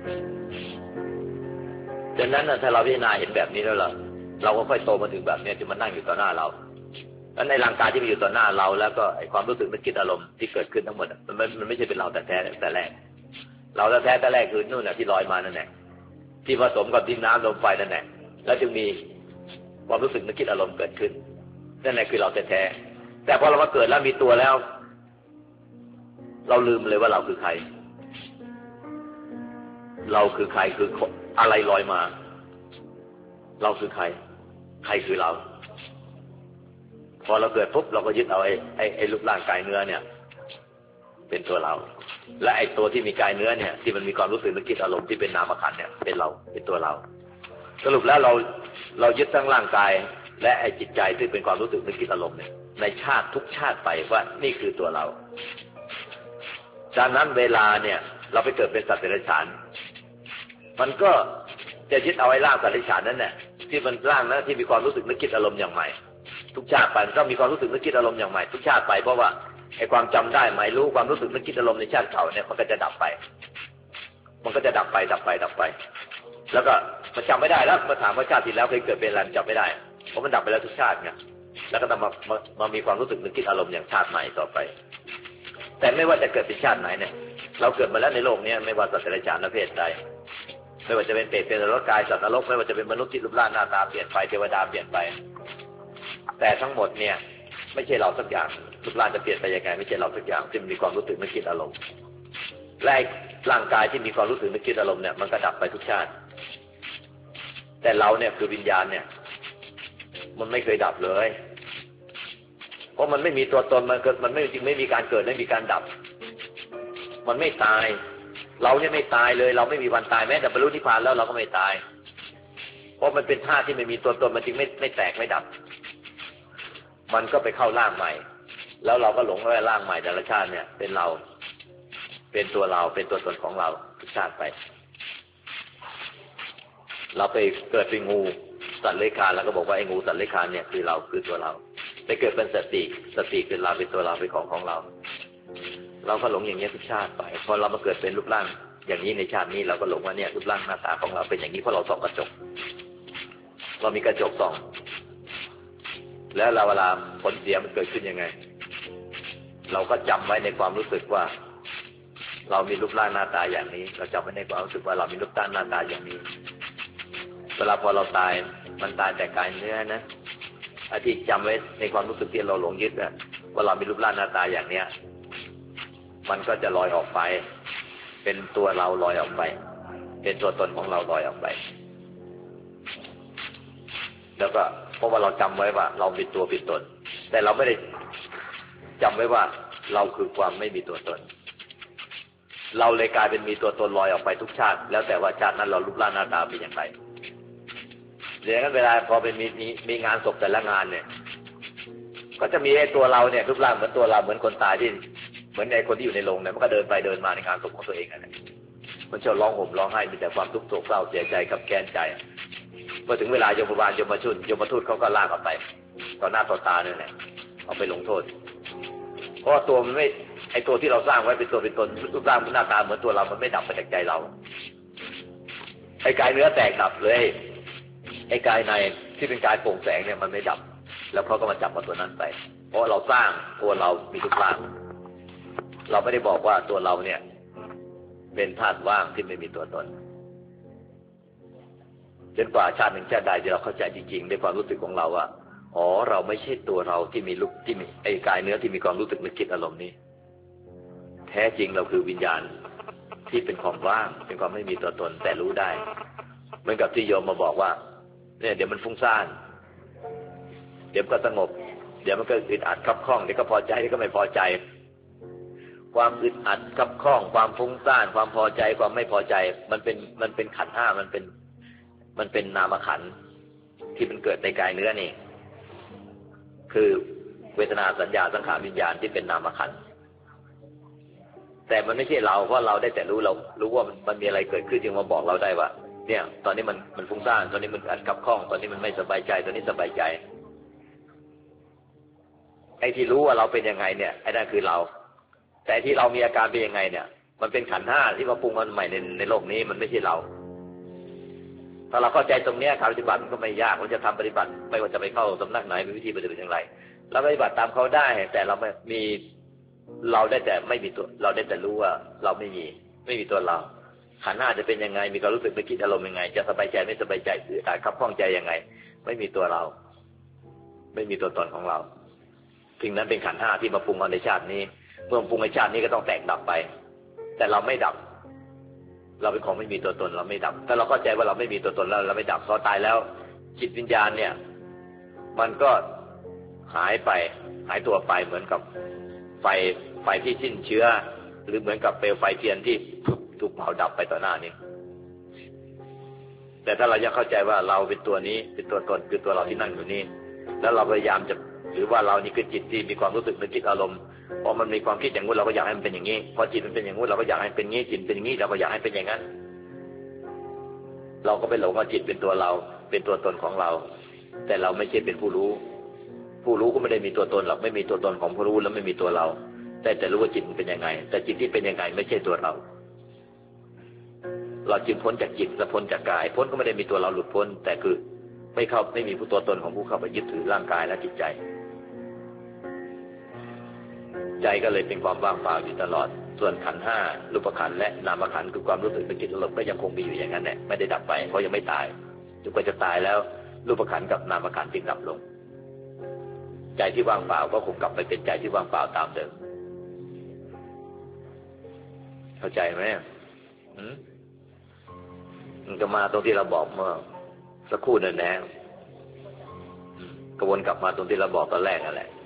ดังนั้นถ้าเราพิจารณาเห็นแบบนี้แล้วเราก็ค่อยโตมาถึงแบบนี้จนมันนั่งอยู่ต่อหน้าเราแล้วในร่างกายที่มีอยู่ต่อหน้าเราแล้วก็ไอ้ความรู้สึกนึกคิดอารมณ์ที่เกิดขึ้นทั้งหมดมันไม่ใช่เป็นเราแต่แท้แต่แรกเราแท้แต่แรกคือนู่นน่ะที่ลอยมานั่นแหละที่ผสมกับดินน้ำลมไฟนั่นแหละแล้วจึงมีความรู้สึกนึกคิดอารมณ์เกิดขึ้นนั่นแหละคือเราแท้แต่พอเรามาเกิดแล้วมีตัวแล้วเราลืมเลยว่าเราคือใครคืออะไรลอยมาเราคือใครคือเราพอเราเกิดปุ๊บเราก็ยึดเอาไอ้รูปร่างกายเนื้อเนี่ยเป็นตัวเราและไอ้ตัวที่มีกายเนื้อเนี่ยที่มันมีความรู้สึกนึกคิดอารมณ์ที่เป็นนามขันธ์เนี่ยเป็นเราเป็นตัวเราสรุปแล้วเรายึดทั้งร่างกายและไอ้จิตใจที่เป็นความรู้สึกนึกคิดอารมณ์เนี่ยในชาติทุกชาติไปว่านี่คือตัวเราจากนั้นเวลาเนี่ยเราไปเกิดเป็นสัตว์เดรัจฉานมันก็จะยึดเอาไอ้ร่างสัตว์เดรัจฉานนั่นแหละที่มันร่างนั้นที่มีความรู้สึกนึกคิดอารมณ์อย่างใหม่ทุกชาติไปก็มีความรู้สึกนึกคิดอารมณ์อย่างใหม่ทุกชาติไปเพราะว่าไอ้ความจำได้หมายรู้ความรู้สึกนึกคิดอารมณ์ในชาติเก่าเนี่ยมันก็จะดับไปแล้วก็มันจำไม่ได้แล้วมาถามว่าชาติที่แล้วเคยเกิดเป็นอะไรจำไม่ได้เพราะมันดับไปแล้วทุกชาติไงแล้วก็ต้องมามีความรู้สึกนึกคิดอารมณ์อย่างชาติใหม่ต่อไปแต่ไม่ว่าจะเกิดเป็นชาติไหนเนี่ยเราเกิดมาแล้วในโลกนี้ไม่ว่าสัตว์เดรัจฉานประเภทใดไม่ว่าจะเป็นเปรตเป็นนรกกายสัตว์นรกไม่ว่าจะเป็นมนุษย์ที่รูปร่างหน้าตาเปลี่ยนไปเทวดาเปลี่ยนไปแต่ทั้งหมดเนี่ยไม่ใช่เราสักอย่างรูปร่างจะเปลี่ยนไปยังไงไม่ใช่เราสักอย่างที่มีความรู้สึกนึกคิดอารมณ์และร่างกายที่มีความรู้สึกนึกคิดอารมณ์เนี่ยมันก็ดับไปทุกชาติแต่เราเนี่ยคือวิญญาณเนี่ยมันไม่เคยดับเลยเพราะมันไม่มีตัวตนมันไม่จริงไม่มีการเกิดไม่มีการดับมันไม่ตายเราเนี่ยไม่ตายเลยเราไม่มีวันตายแม้แต่บรรลุนิพพานแล้วเราก็ไม่ตายเพราะมันเป็นธาตุที่ไม่มีตัวตนมันจึงไม่แตกไม่ดับมันก็ไปเข้าร่างใหม่แล้วเราก็หลงว่าร่างใหม่แต่ละชาติเนี่ยเป็นเราเป็นตัวเราเป็นตัวตนของเราทุกชาติไปเราไปเกิดเป็นงูสัตว์เลื้อยคลานแล้วก็บอกว่าไอ้งูสัตว์เลื้อยคลานเนี่ยคือเราคือตัวเราไปเกิดเป็นสติคือเราเป็นตัวเราเป็นของเราเราก็หลงอย่างนี้ทุกชาติไปพอเรามาเกิดเป็นรูปร่างอย่างนี้ในชาตินี้เราก็หลงว่าเนี่ยรูปร่างหน้าตาของเราเป็นอย่างนี้เพราะเราส่องกระจกเรามีกระจกส่องแล้วเวลาผลเสียมันเกิดขึ้นยังไงเราก็จำไว้ในความรู้สึกว่าเรามีรูปร่างหน้าตาอย่างนี้เราจำไว้ในความรู้สึกว่าเรามีรูปร่างหน้าตาอย่างนี้เวลาพอเราตายมันตายแต่กายเนื้อนะอาทิจำไว้ในความรู้สึกที่เราหลงยึดอะว่าเรามีรูปร่างหน้าตาอย่างเนี้ยมันก็จะลอยออกไปเป็นตัวเราลอยออกไปเป็นตัวตนของเราลอยออกไปแล้วก็เพราะว่าเราจำไว้ว่าเราเป็นตัวเป็นตนแต่เราไม่ได้จำไว้ว่าเราคือความไม่มีตัวตนเราเลยกลายเป็นมีตัวตนลอยออกไปทุกชาติแล้วแต่ว่าชาตินั้นเรารูปร่างหน้าตาเป็นอย่างไรเดี๋ยวนั้นเวลาพอเป็นมีงานศพแต่ละงานเนี่ยก็จะมีไอ้ตัวเราเนี่ยรูปร่างเหมือนตัวเราเหมือนคนตายที่เหมือนไอ้คนที่อยู่ในโรงเนี่ยมันก็เดินไปเดินมาในงานศพของตัวเองนะมันชอบร้องห่มร้องไห้มีแต่ความทุกข์โศกเศร้าเสียใจกับแค้นใจเมื่อถึงเวลาโยมบาลโยมมาชุนโยมมาทูตเขาก็ลากออกไปต่อหน้าต่อตาเนี่ยแหละเอาไปลงโทษเพราะตัวมันไม่ไอ้ตัวที่เราสร้างไว้เป็นตัวเป็นตนรูปร่างหน้าตาเหมือนตัวเรามันไม่ดับไปจากใจเราไอ้กายเนื้อแตกดับเลยไอ้กายในที่เป็นกายโปร่งแสงเนี่ยมันไม่ดับแล้วเขาก็มาจับมาตัวนั้นไปเพราะเราสร้างตัวเรามีรูปร่างเราไม่ได้บอกว่าตัวเราเนี่ยเป็นธาตุว่างที่ไม่มีตัวตนจนกว่าชาติหนึ่งชาติใดที่เราเข้าใจจริงๆในความรู้สึกของเราว่าอ๋อเราไม่ใช่ตัวเราที่มีรูปที่มีไอ้กายเนื้อที่มีความรู้สึกนึกคิดอารมณ์นี้แท้จริงเราคือวิญญาณที่เป็นของว่างเป็นความไม่มีตัวตนแต่รู้ได้เหมือนกับที่โยมมาบอกว่าเนี่ยเดี๋ยวมันฟุ้งซ่านเดี๋ยวก็สงบเดี๋ยวมันก็อึดอัดคับข้องเดี๋ยวก็พอใจเดี๋ยวก็ไม่พอใจความอึดอัดคับข้องความฟุ้งซ่านความพอใจความไม่พอใจมันเป็นขันธ์ห้ามันเป็นนามขันธ์ที่มันเกิดในกายเนื้อนี่คือเวทนาสัญญาสังขารวิญญาณที่เป็นนามขันธ์แต่มันไม่ใช่เราเพราะเราได้แต่เรารู้ว่ามันมีอะไรเกิดขึ้นจึงมาบอกเราได้ว่าเนี่ยตอนนี้มันฟุ้งซ่านตอนนี้มันอัดคับข้องตอนนี้มันไม่สบายใจตอนนี้สบายใจไอ้ที่รู้ว่าเราเป็นยังไงเนี่ยไอ้นั่นคือเราแต่ที่เรามีอาการเป็นยังไงเนี่ยมันเป็นขันธ์ห้าที่มาปรุงมันใหม่ในโลกนี้มันไม่ใช่เราถ้าเราเข้าใจตรงนี้การปฏิบัติมันก็ไม่ยากเราจะทำปฏิบัติไม่ว่าจะไปเข้าสำนักไหนมีวิธีปฏิบัติอย่างไรเราปฏิบัติตามเขาได้แต่เราได้แต่ไม่มีตัวเราได้แต่รู้ว่าเราไม่มีตัวเราขันธ์ห้าจะเป็นยังไงมีความรู้สึกนึกคิดอารมณ์ยังไงจะสบายใจไม่สบายใจหรือขับข้องใจยังไงไม่มีตัวเราไม่มีตัวตนของเราสิ่งนั้นเป็นขันธ์ห้าที่มาปรุงเอาในชาตินี้เมื่อปรุงในชาตินี้ก็ต้องแตกดับไปแต่เราไม่ดับเราเป็นของไม่มีตัวตนเราไม่ดับถ้าเราเข้าใจว่าเราไม่มีตัวตนแล้วเราไม่ดับพอตายแล้วจิตวิญญาณเนี่ยมันก็หายตัวไปเหมือนกับไฟที่สิ้นเชื้อหรือเหมือนกับเปลวไฟเทียนที่ถูกเผาดับไปต่อหน้านี้แต่ถ้าเรายังเข้าใจว่าเราเป็นตัวนี้เป็นตัวตนคือตัวเราที่นั่งอยู่นี่แล้วเราพยายามจะหรือว่าเรานี่คือจิตที่มีความรู้สึกนึกคิดอารมณ์พอมันมีความคิดอย่างนู้นเราก็อยากให้มันเป็นอย่างนี้พอจิตมันเป็นอย่างนู้นเราก็อยากให้เป็นงี้จิตเป็นอย่างนี้เราก็อยากให้เป็นอย่างนั้นเราก็ไปหลงว่าจิตเป็นตัวเราเป็นตัวตนของเราแต่เราไม่ใช่เป็นผู้รู้ก็ไม่ได้มีตัวตนหรอกไม่มีตัวตนของผู้รู้แล้วไม่มีตัวเราแต่รู้ว่าจิตมันเป็นยังไงแต่จิตที่เป็นยังไงไม่ใช่ตัวเราเราจึงพ้นจากจิตและพ้นจากกายพ้นก็ไม่ได้มีตัวเราหลุดพ้นแต่คือไม่มีผู้ตัวตนของผู้เข้าไปยึดถือร่างกายและจิตใจใจก็เลยเป็นความว่างเปล่าอยู่ตลอดส่วนขันธ์ห้ารูปขันธ์และนามขันธ์คือความรู้สึกนึกคิดอารมณ์ก็ยังคงมีอยู่อย่างนั้นแหละไม่ได้ดับไปเพราะยังไม่ตายจนกว่าจะตายแล้วรูปขันธ์กับนามขันธ์จึงดับลงใจที่ว่างเปล่าก็คงกลับไปเป็นใจที่ว่างเปล่าตามเดิมเข้าใจไหมมันก็มาตรงที่เราบอกเมื่อสักครู่นั่นแหละกระวนกลับมาตรงที่เราบอกตอนแรกนั่นแหละ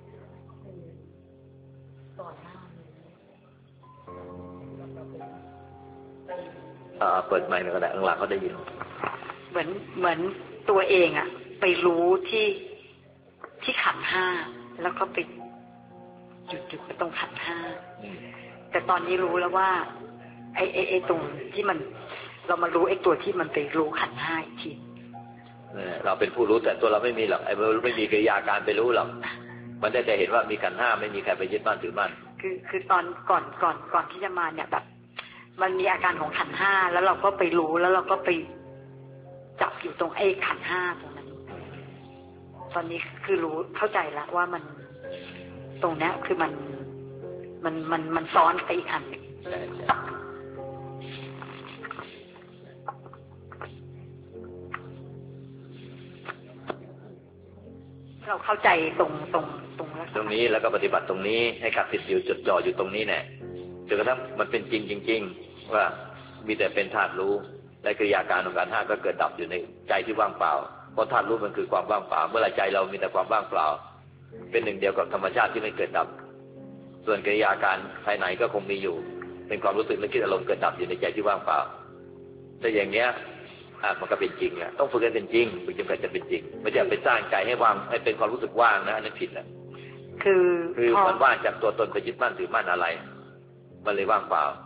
เปิดไมค์ก็ได้ข้างหลังเขาได้ยินเหมือนตัวเองอะไปรู้ที่ขันธ์ห้าแล้วก็ไปหยุดไปตรงขันธ์ห้าแต่ตอนนี้รู้แล้วว่าไอ้ตรงที่มันเรามารู้ไอ้ตัวที่มันไปรู้ขันธ์ห้าอีกทีเราเป็นผู้รู้แต่ตัวเราไม่มีหรอกไอ้ไม่มีกิริยาการไปรู้หรอกมันได้แต่เห็นว่ามีขันธ์ห้าไม่มีใครไปยึดบ้านถือบ้านคือตอนก่อนที่จะมาเนี่ยแบบมันมีอาการของขันธ์ห้าแล้วเราก็ไปรู้แล้วเราก็ไปจับอยู่ตรงไอ้ขันธ์ห้าตรงนั้นตอนนี้คือรู้เข้าใจแล้วว่ามันตรงนี้คือมันซ้อนไปอีกอันนึงเราเข้าใจตรงนี้แล้วก็ปฏิบัติตรงนี้ให้ขัดติดอยู่จดจ่ออยู่ตรงนี้เนี่ยจนกระทั่งมันเป็นจริงว่ามีแต่เป็นธาตุรู้และกิริยาการของการธาตุก็เกิดดับอยู่ในใจที่ว่างเปล่าเพราะธาตุรู้มันคือความว่างเปล่าเมื่อไรใจเรามีแต่ความว่างเปล่าเป็นหนึ่งเดียวกับธรรมชาติที่ไม่เกิดดับส่วนกิริยาการภายในก็คงมีอยู่เป็นความรู้สึกและคิดอารมณ์เกิดดับอยู่ในใจที่ว่างเปล่าแต่อย่างเนี้ยมันก็เป็นจริงอ่ะต้องฝึกให้เป็นจริงฝึกจนเกิดจะเป็นจริงไม่ใช่ไปสร้างใจให้ว่างให้เป็นความรู้สึกว่างนะอันนั้นผิดแหละคือมันว่างจากตัวตนไปยึดมั่นถือมั่นอะไรมันเลยว่างเปล่า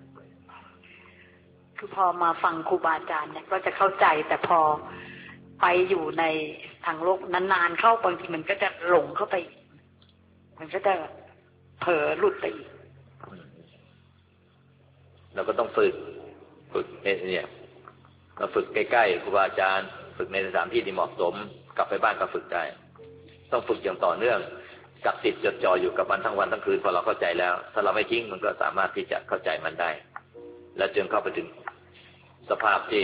คือพอมาฟังครูบาอาจารย์เนี่ยก็จะเข้าใจแต่พอไปอยู่ในทางโลกนานๆเข้าบางทีมันก็จะหลงเข้าไปมันก็จะเผลอหลุดไปอีกเราก็ต้องฝึกเนี่ยเราฝึกใกล้ๆครูบาอาจารย์ฝึกในสถานที่ที่เหมาะสมกลับไปบ้านก็ฝึกได้ต้องฝึกอย่างต่อเนื่องจับติดจดจ่ออยู่กับมันทั้งวันทั้งคืนพอเราเข้าใจแล้วถ้าเราไม่ทิ้งมันก็สามารถที่จะเข้าใจมันได้แล้วจึงเข้าไปถึงสภาพที่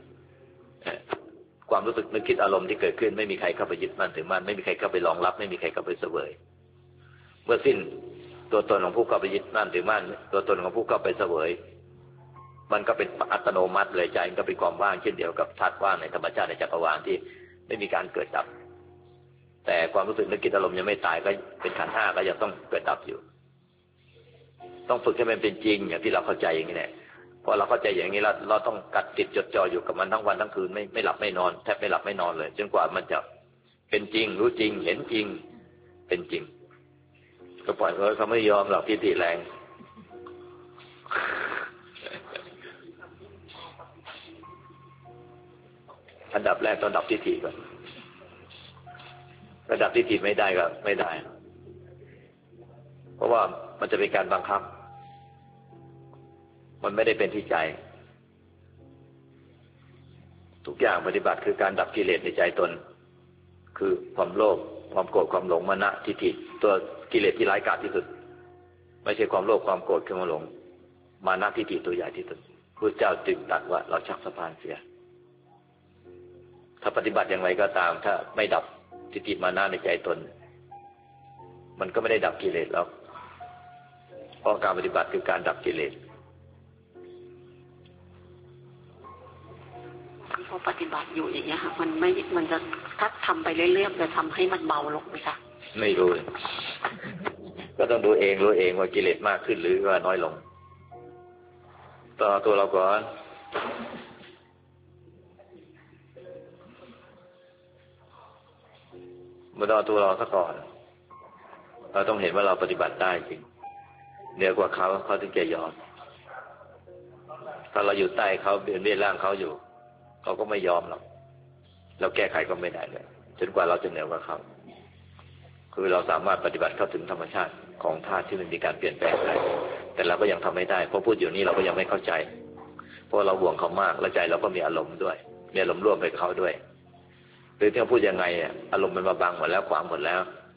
ความรู้สึกนึกคิดอารมณ์ที่เกิดขึ้นไม่มีใครเข้าไปยึดมั่นถือมั่นไม่มีใครเข้าไปรองรับไม่มีใครเข้าไปเสวยเมื่อสิ้นตัวตนของผู้เข้าไปยึดมั่นถือมั่นตัวตนของผู้เข้าไปเสวยมันก็เป็นอัตโนมัติเลยใจมันก็เป็นความว่างเช่นเดียวกับธาตุว่างในธรรมชาติในจักรวาลที่ไม่มีการเกิดดับแต่ความรู้สึกนึกคิดอารมณ์ยังไม่ตายก็เป็นขันธ์ห้าก็ยังต้องเกิดดับอยู่ต้องฝึกให้มันเป็นจริงอย่างที่เราเข้าใจอย่างนี้แหละพอเราเข้าใจอย่างนี้เราต้องกัดติดจดจ่ออยู่กับมันทั้งวันทั้งคืนไม่หลับไม่นอนแทบไม่หลับไม่นอนเลยจนกว่ามันจะเป็นจริงรู้จริงเห็นจริงเป็นจริงก็ปล่อยเขาไม่ยอมหรอกทิฏฐิแรงอันดับแรกต้องดับทิฏฐิก่อนระดับทิฏฐิไม่ได้ก็ไม่ได้เพราะว่ามันจะเป็นการบังคับมันไม่ได้เป็นที่ใจทุกอย่างปฏิบัติคือการดับกิเลสในใจตนคือความโลภความโกรธความหลงมานะทิฏฐิตัวกิเลสที่ร้ายกาจที่สุดไม่ใช่ความโลภความโกรธความหลงมานะทิฏฐิตัวใหญ่ที่สุดพระเจ้าจึงตรัสว่าเราชักสะพานเสียถ้าปฏิบัติอย่างไรก็ตามถ้าไม่ดับทิฏฐิมานะในใจตนมันก็ไม่ได้ดับกิเลสแล้วเพราะการปฏิบัติคือการดับกิเลสพอปฏิบัติอยู่อย่างเงี้ยค่ะมันจะถ้าทำไปเรื่อยๆจะทำให้มันเบาลงไหมคะไม่รู้ก็ต้องดูเองรู้เองว่ากิเลสมากขึ้นหรือว่าน้อยลงต่อตัวเราก่อนมาดูตัวเราซะก่อนเราต้องเห็นว่าเราปฏิบัติได้จริงเหนือกว่าเขาถึงจะยอมถ้าเราอยู่ใต้เขาเบี้ยล่างเขาอยู่เขาก็ไม่ยอมหรอกเราแก้ไขก็ไม่ได้เลยจนกว่าเราจะเหนือกว่าเขาคือเราสามารถปฏิบัติเข้าถึงธรรมชาติของธาตุที่มันมีการเปลี่ยนแปลงได้แต่เราก็ยังทำไม่ได้เพราะพูดอยู่นี้เราก็ยังไม่เข้าใจเพราะเราห่วงเขามากและใจเราก็มีอารมณ์ด้วยมีอารมณ์ร่วมไปกับเขาด้วยหรือที่เขาพูดยังไงอารมณ์มันมาบังหมดแล้วขวางหมดแล้ว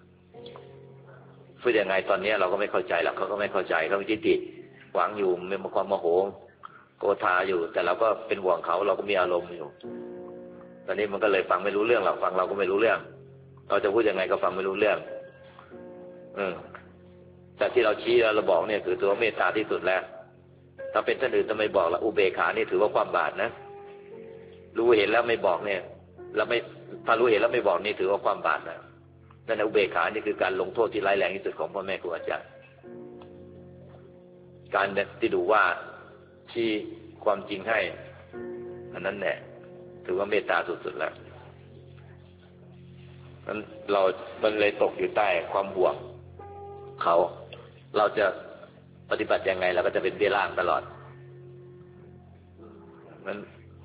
พูดยังไงตอนนี้เราก็ไม่เข้าใจหรอกเขาก็ไม่เข้าใจเขาทิฏฐิขวางอยู่มีความโมโหโกธาอยู่แต่เราก็เป็นห่วงเขาเราก็มีอารมณ์อยู่ตอนนี้มันก็เลยฟังไม่รู้เรื่องเราฟังเราก็ไม่รู้เรื่องเราจะพูดยังไงก็ฟังไม่รู้เรื่องแต่ที่เราชี้เราบอกเนี่ยคือตัวเมตตาที่สุดแล้วถ้าเป็นท่านอื่นทำไมบอกละอุเบกขานี่ถือว่าความบาปนะรู้เห็นแล้วไม่บอกเนี่ยแล้วไม่ถ้ารู้เห็นแล้วไม่บอกนี่ถือว่าความบาปนะนั่นอุเบกขานี่คือการลงโทษที่ร้ายแรงที่สุดของพ่อแม่ครูอาจารย์การที่ดูว่าชี้ความจริงให้อันนั้นแหละถือว่าเมตตาสุดๆแล้วนั้นมันเลยตกอยู่ใต้ความห่วงเราจะปฏิบัติยังไงเราก็จะเป็นเบี้ยล่างตลอดนั้น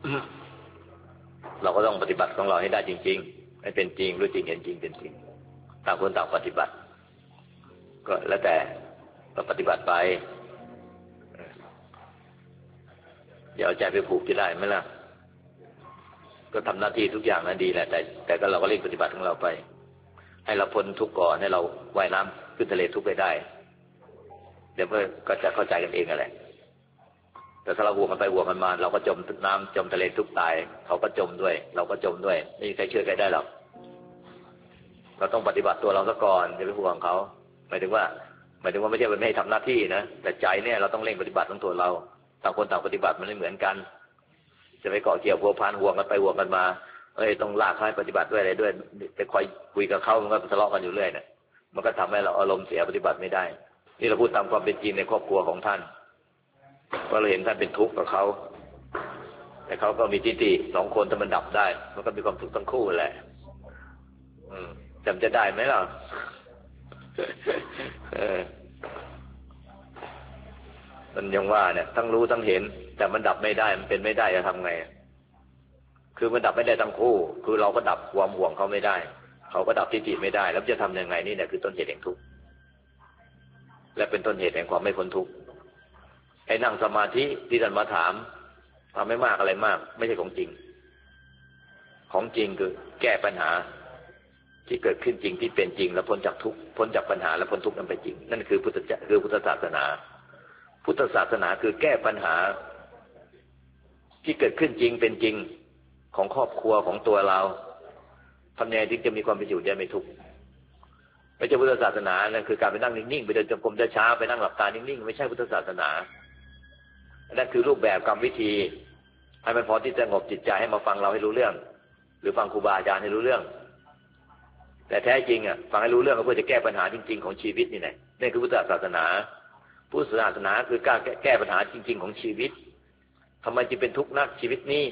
เราก็ต้องปฏิบัติของเราให้ได้จริงๆให้เป็นจริงรู้จริงเห็นจริงเป็นจริงต่างคนต่างปฏิบัติก็แล้วแต่ก็ปฏิบัติไปอย่าเอาใจไปผูกจะได้ไหมล่ะก็ทำหน้าที่ทุกอย่างนั้นดีแหละแต่ก็เราก็เร่งปฏิบัติของเราไปให้เราพ้นทุกข์ก่อนให้เราว่ายน้ำขึ้นทะเลทุกข์ไปได้เดี๋ยวก็จะเข้าใจกันเองอะไรแต่ถ้าเราห่วงกันไปห่วงกันมาเราก็จมน้ำจมทะเลทุกข์ตายเขาก็จมด้วยเราก็จมด้วยไม่มีใครช่วยใครได้หรอกเราต้องปฏิบัติตัวเราซะก่อนอย่าไปห่วงเขาหมายถึงว่าไม่ใช่ว่าไม่ให้ทำหน้าที่นะแต่ใจเนี่ยเราต้องเร่งปฏิบัติของตัวเราต่างคนต่างปฏิบัติมันไม่เหมือนกันจะไปเกาะเกี่ยวพัวพันห่วงกันไปห่วงกันมาต้องลากเขาให้ปฏิบัติด้วยอะไรด้วยไปคอยคุยกับเขามันก็ทะเลาะกันอยู่เรื่อยเนี่ยมันก็ทำให้เราอารมณ์เสียปฏิบัติไม่ได้นี่เราพูดตามความเป็นจริงในครอบครัวของท่านว่าเราเห็นท่านเป็นทุกข์กับเขาแต่เขาก็มีทิฏฐิสองคนถ้ามันดับได้มันก็มีความสุขทั้งคู่แหละจำจะได้ไหมล่ะมันยังว่าเนี่ยทั้งรู้ทั้งเห็นแต่มันดับไม่ได้มันเป็นไม่ได้จะทำไงคือมันดับไม่ได้ทั้งคู่คือเราก็ดับความห่วงเขาไม่ได้เขาก็ดับทิฏฐิไม่ได้แล้วจะทำยังไงนี่เนี่ยคือต้นเหตุแห่งทุกข์และเป็นต้นเหตุแห่งความไม่พ้นทุกข์ไอ้นั่งสมาธิที่ท่านมาถามทำไม่มากอะไรมากไม่ใช่ของจริงของจริงคือแก้ปัญหาที่เกิดขึ้นจริงที่เป็นจริงแล้วพ้นจากทุกข์พ้นจากปัญหาและพ้นทุกข์นั้นไปจริงนั่นคือพุทธศาสนาพุทธศาสนาคือแก้ปัญหาที่เกิดขึ้นจริงเป็นจริงของครอบครัวของตัวเราทำยังไงถึงจะมีความเป็นอยู่ได้ไม่ทุกข์ไม่ใช่พุทธศาสนานั่นคือการไปนั่งนิ่งๆไปเดินจงกรมช้าๆไปนั่งหลับตานิ่งๆไม่ใช่พุทธศาสนานั่นคือรูปแบบกรรมวิธีให้มันพอที่จะสงบจิตใจให้มาฟังเราให้รู้เรื่องหรือฟังครูบาอาจารย์ให้รู้เรื่องแต่แท้จริงฟังให้รู้เรื่องก็เพื่อจะแก้ปัญหาจริงๆของชีวิตนี่แหละนี่คือพุทธศาสนาพุทธศาสนาคือการแก้ปัญหาจริงๆของชีวิตทำไมจึงเป็นทุกข์นักชีวิตนี้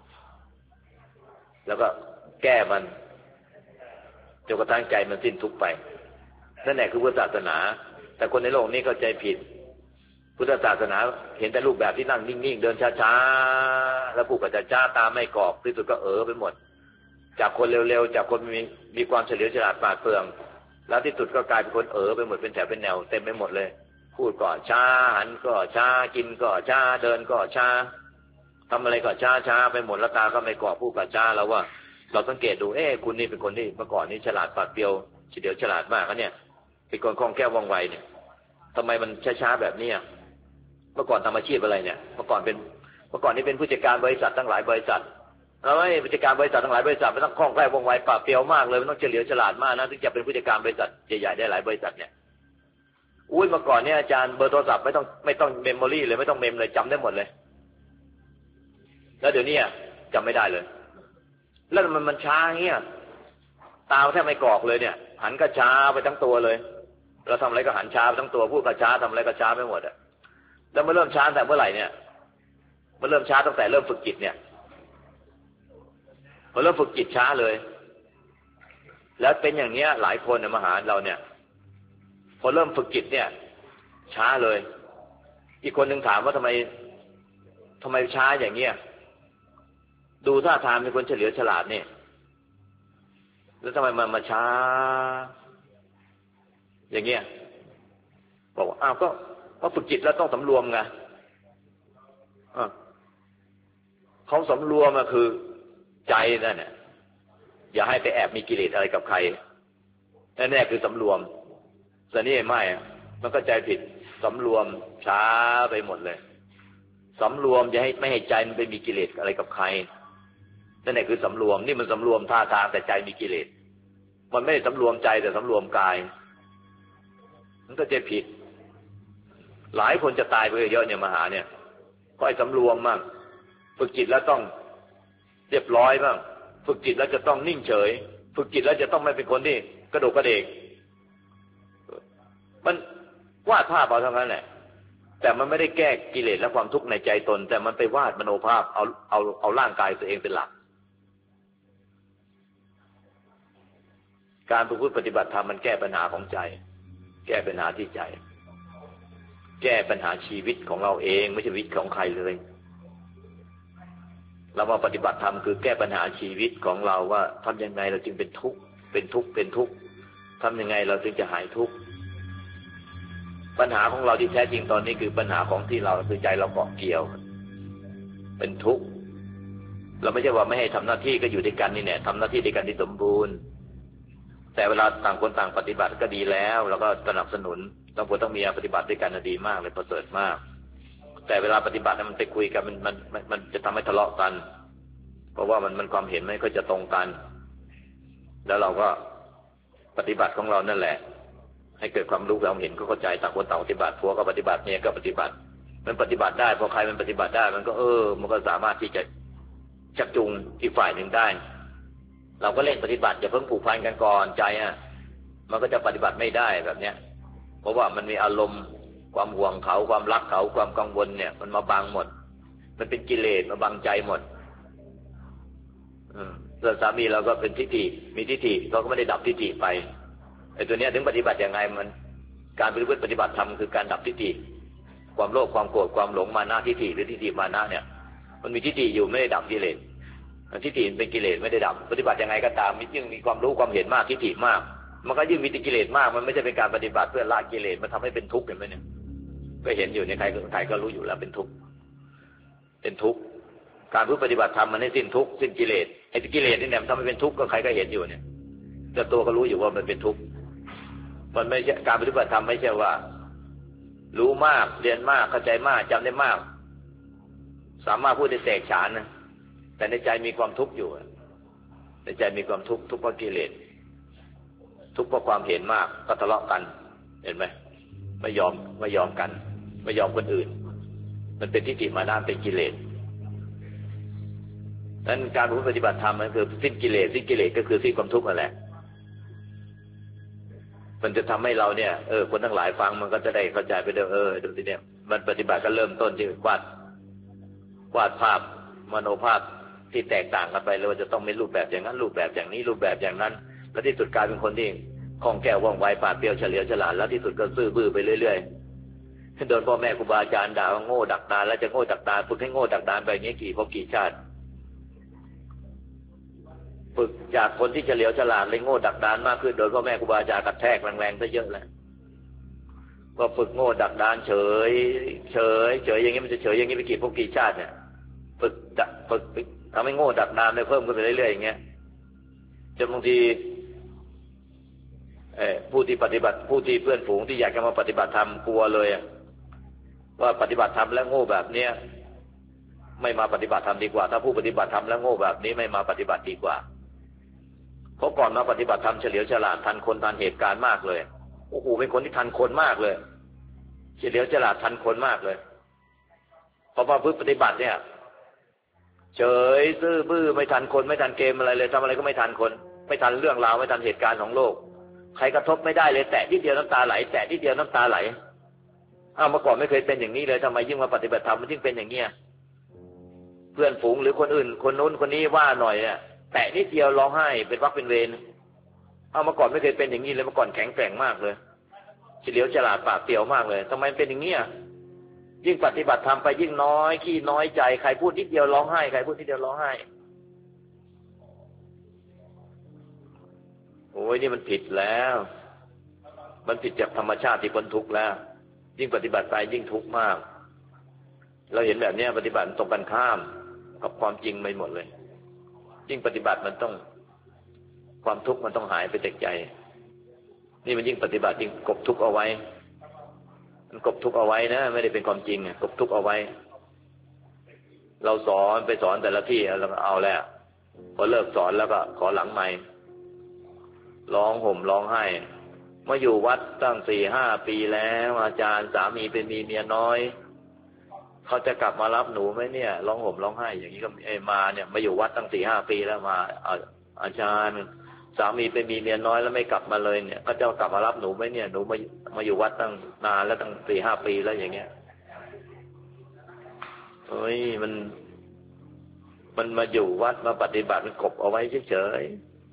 แล้วก็แก้มันจนกระทั่งใจมันสิ้นทุกข์ไปนั่นแหละคือพุทธศาสนาแต่คนในโลกนี้เข้าใจผิดพุทธศาสนาเห็นแต่รูปแบบที่นั่งนิ่งๆเดินช้าๆแล้วพูดกับช้าๆตาไม่กรอบที่สุดก็ไปหมดจากคนเร็วๆจากคนมีความเฉลียวฉลาดปราดเปรื่องแล้วที่สุดก็กลายเป็นคนไปหมดเป็นแถวเป็นแนวเต็มไปหมดเลยพูดก็ช้าหันก็ช้ากินก็ช้าเดินก็ช้าทำอะไรก็ช้าไปหมดแล้วตาก็ไม่กรอบพูดก็ช้าแล้วว่าเราสังเกตดูคุณนี่เป็นคนที่เมื่อก่อนนี้ฉลาดปราดเปรียวเฉลียวฉลาดมากนะเนี่ยเป็นคนคล่องแคล่วว่องไวเนี่ยทำไมมันช้าๆแบบนี้เมื่อก่อนทำอาชีพอะไรเนี่ยเมื่อก่อนนี่เป็นผู้จัดการบริษัทตั้งหลายบริษัทผู้จัดการบริษัททั้งหลายบริษัทมันต้องคล่องแคล่วว่องไวปราดเปรียวมากเลยมันต้องเฉลียวฉลาดมากนะถึงจะเป็นผู้จัดการบริษัทใหญ่ๆได้หลายบริษัทเนี่ยเมื่อก่อนเนี่ยอาจารย์เบอร์โทรศัพท์ไม่ต้องเมมโมรี่เลยไม่ต้องเมมเลยจำได้หมดเลยแล้วเดี๋ยวนี้จำไม่ได้เลยแล้วมันช้าเงี้ยตาแทบไม่กรอกเลยเนี่ยหันก็ช้าไปทั้งตัวเลยเราทำอะไรก็หันช้าไปทั้งตัวพูดก็ช้าทำอะไรก็ช้าไปหมดแล้วมันเริ่มช้าแต่เมื่อไหร่เนี่ยมันเริ่มช้าตั้งแต่เริ่มฝึกจิตเนี่ยพอเริ่มฝึกจิตช้าเลยแล้วเป็นอย่างเนี้ยหลายคนในมหาเราเนี่ยพอเริ่มฝึกจิตเนี่ยช้าเลยอีกคนหนึ่งถามว่าทำไมช้าอย่างเงี้ยดูท่าทางเป็นคนเฉลียวฉลาดเนี่ยแล้วทำไมมันมาช้าอย่างเงี้ยบอกว่าก็ฝึกจิตแล้วต้องสำรวมไงเขาสำรวมคือใจนั่นเนี่ยอย่าให้ไปแอบมีกิเลสอะไรกับใครนั่นแน่คือสำรวมแต่นี่ไม่มันก็ใจผิดสำรวมช้าไปหมดเลยสำรวมจะให้ไม่ให้ใจมันไปมีกิเลสอะไรกับใครนั่นแหละคือสำรวมนี่มันสำรวมท่าทางแต่ใจมีกิเลสมันไม่ได้สำรวมใจแต่สำรวมกายมันก็จะผิดหลายคนจะตายไปเยอะเนี่ยมหาเนี่ยก็ไอ้สำรวมมั่งฝึกจิตแล้วต้องเรียบร้อยบ้างฝึกจิตแล้วจะต้องนิ่งเฉยฝึกจิตแล้วจะต้องไม่เป็นคนที่กระโดดกระเดกมันวาดภาพเอาเท่านั้นแหละแต่มันไม่ได้แก้กิเลสและความทุกข์ในใจตนแต่มันไปวาดมโนภาพเอาร่างกายตัวเองเป็นหลักการประพฤติปฏิบัติธรรมมันแก้ปัญหาของใจแก้ปัญหาที่ใจแก้ปัญหาชีวิตของเราเองไม่ใช่ชีวิตของใครเลยเรามาปฏิบัติธรรมคือแก้ปัญหาชีวิตของเราว่าทำยังไงเราจึงเป็นทุกข์ทำยังไงเราจึงจะหายทุกข์ปัญหาของเราที่แท้จริงตอนนี้คือปัญหาของที่เราคือใจเราเกาะเกี่ยวเป็นทุกข์เราไม่ใช่ว่าไม่ให้ทำหน้าที่ก็อยู่ด้วยกันนี่แหละทำหน้าที่ด้วยกันที่สมบูรณ์แต่เวลาต่างคนต่างปฏิบัติก็ดีแล้วแล้วก็สนับสนุนต้องมีปฏิบัติด้วยกันดีมากเลยประเสริฐมากแต่เวลาปฏิบัติมันไปคุยกันมันจะทำให้ทะเลาะกันเพราะว่ามันความเห็นไม่ค่อยจะตรงกันแล้วเราก็ปฏิบัติของเรานั่นแหละให้เกิดความรู้ความเห็นก็เข้าใจต่างคนต่างปฏิบัติผัวก็ปฏิบัติเมียก็ปฏิบัติมันปฏิบัติได้พอใครมันปฏิบัติได้มันก็มันก็สามารถที่จะชักจูงอีกฝ่ายหนึ่งได้เราก็เล่นปฏิบัติอย่าเพิ่งผูกพันกันก่อนใจมันก็จะปฏิบัติไม่ได้แบบเนี้ยเพราะว่ามันมีอารมณ์ความห่วงเขาความรักเขาความกังวลเนี่ยมันมาบังหมดมันเป็นกิเลสมาบังใจหมดส่วนสามีเราก็เป็นทิฏฐิมีทิฏฐิเขาก็ไม่ได้ดับทิฏฐิไปไอ้ตัวเนี้ยถึงปฏิบัติยังไงมันการปฏิบัติธรรมคือการดับทิฏฐิความโลภความโกรธความหลงมานะทิฏฐิหรือทิฏฐิมานะเนี่ยมันมีทิฏฐิอยู่ไม่ได้ดับกิเลสทิฏฐิเป็นกิเลสไม่ได้ดับปฏิบัติยังไงก็ตามยิ่งมีความรู้ความเห็นมากทิฏฐิมากมันก็ยิ่งมีกิเลสมากมันไม่ใช่เป็นการปฏิบัติเพื่อละกิเลสมันทำให้เป็นทุกข์เห็นไหมเนี่ยก็เห็นอยู่ในใครก็รู้อยู่แล้วเป็นทุกข์เป็นทุกข์การปฏิบัติธรรมมันให้สิ้นทุกข์สิ้นกิเลสไอ้กิเลสนี่เนี่ยทำให้เป็นทุกข์ก็ใครก็เห็นอยู่เนี่ยแต่ตัวก็รู้อยู่ว่ามันเป็นทุกข์มันไม่ใช่การปฏิบัติธรรมไม่ใช่ว่ารู้มากเรียนมากเข้าใจมากจำได้มากสามารถพูดได้แตกฉานนะแต่ในใจมีความทุกข์อยู่ในใจมีความทุกข์ทุกข์เพราะกิเลสทุกข์เพราะความเห็นมากก็ทะเลาะกันเห็นไหมไม่ยอมกันไม่ยอมคนอื่นมันเป็นทิฏฐิมานะเป็นกิเลสนั้นการปฏิบัติธรรมมันคือสิ้นกิเลสก็คือสิ้นความทุกข์นั่นแหละมันจะทำให้เราเนี่ยคนทั้งหลายฟังมันก็จะได้เข้าใจไปเด้อดูสิเนี่ยมันปฏิบัติก็เริ่มต้นที่วาดภาพมโนภาพที่แตกต่างกันไปเลยว่าจะต้องมีรูปแบบอย่างนั้นรูปแบบอย่างนี้รูปแบบอย่างนั้นแล้วที่สุดกลายเป็นคนที่คล่องแคล่วว่องไวปราดเปรียวเฉลียวฉลาดแล้วที่สุดก็ซื่อบื้อไปเรื่อยๆโดนพ่อแม่ครูบาอาจารย์ด่าว่าโง่ดักดานแล้วจะโง่ดักดานฝึกให้โง่ดักดานไปอย่างนี้กี่ชาติฝึกจากคนที่เฉลียวฉลาดเลยโง่ดักดานมากขึ้นโดยพ่อแม่ครูบาอาจารย์กระแทกแรงๆซะเยอะแล้วก็ฝึกโง่ดักดานเฉยอย่างนี้มันจะเฉยอย่างนี้ไปกี่ชาติเนี่ยฝึกทำให้โง่ดักดานได้เพิ่มขึ้นไปเรื่อยๆอย่างเงี้ยจนบางทีผู้ที่ปฏิบัติผู้ที่เพื่อนฝูงที่อยากจะมาปฏิบัติธรรมกลัวเลยว่าปฏิบัติธรรมแล้วโง่แบบเนี้ยไม่มาปฏิบัติธรรมดีกว่าถ้าผู้ปฏิบัติธรรมแล้วโง่แบบนี้ไม่มาปฏิบัติดีกว่าเพราะก่อนมาปฏิบัติธรรมเฉลียวฉลาดทันคนทันเหตุการณ์มากเลยโอ้โหเป็นคนที่ทันคนมากเลยเฉลียวฉลาดทันคนมากเลยพอมาปฏิบัติเนี่ยเฉยซื่อบื้อไม่ทันคนไม่ทันเกมอะไรเลยทำอะไรก็ไม่ทันคนไม่ทันเรื่องราวไม่ทันเหตุการณ์ของโลกใครกระทบไม่ได้เลยแตะนิดเดียวน้ำตาไหลแตะนิดเดียวน้ำตาไหลเมื่อก่อนไม่เคยเป็นอย่างนี้เลยทำไมยิ่งมาปฏิบัติธรรมมันยิ่งเป็นอย่างเงี้ยเพื่อนฝูงหรือคนอื่นคนโน้นคนนี้ว่าหน่อยแตะนิดเดียวร้องไห้เป็นวรรคเป็นเวรเมื่อก่อนไม่เคยเป็นอย่างนี้เลยเมื่อก่อนแข็งแกร่งมากเลยเฉลียวฉลาดปราดเปรียวมากเลยทำไมเป็นอย่างเงี้ยยิ่งปฏิบัติธรรมไปยิ่งน้อยขี้น้อยใจใครพูดนิดเดียวร้องไห้ใครพูดนิดเดียวร้องไห้โอ้ยนี่มันผิดแล้วมันผิดจากธรรมชาติที่พ้นทุกข์แล้วยิ่งปฏิบัติไปยิ่งทุกข์มากเราเห็นแบบนี้ปฏิบัติตรงกันข้ามกับความจริงไปหมดเลยยิ่งปฏิบัติมันต้องความทุกข์มันต้องหายไปจากใจนี่มันยิ่งปฏิบัติยิ่งกบทุกข์เอาไว้มันกบทุกข์เอาไว้นะไม่ได้เป็นความจริงกบทุกข์เอาไว้เราสอนไปสอนแต่ละที่เราเอาแล้วพอเลิกสอนแล้วก็ขอหลังไมค์ร้องห่มร้องไห้มาอยู่วัดตั้ง 4-5 ปีแล้วอาจารย์สามีเป็นมีเมียน้อยเขาจะกลับมารับหนูไหมเนี่ยร้องห่มร้องไห้อย่างนี้ก็มาเนี่ยมาอยู่วัดตั้ง 4-5 ปีแล้วมาอาจารย์สามีเป็นมีเมียน้อยแล้วไม่กลับมาเลยเนี่ยเขาจะกลับมารับหนูไหมเนี่ยหนูมาอยู่วัดตั้งนานแล้วตั้ง 4-5 ปีแล้วอย่างเงี้ยเฮ้ยมันมาอยู่วัดมาปฏิบัติมันกบเอาไว้เฉย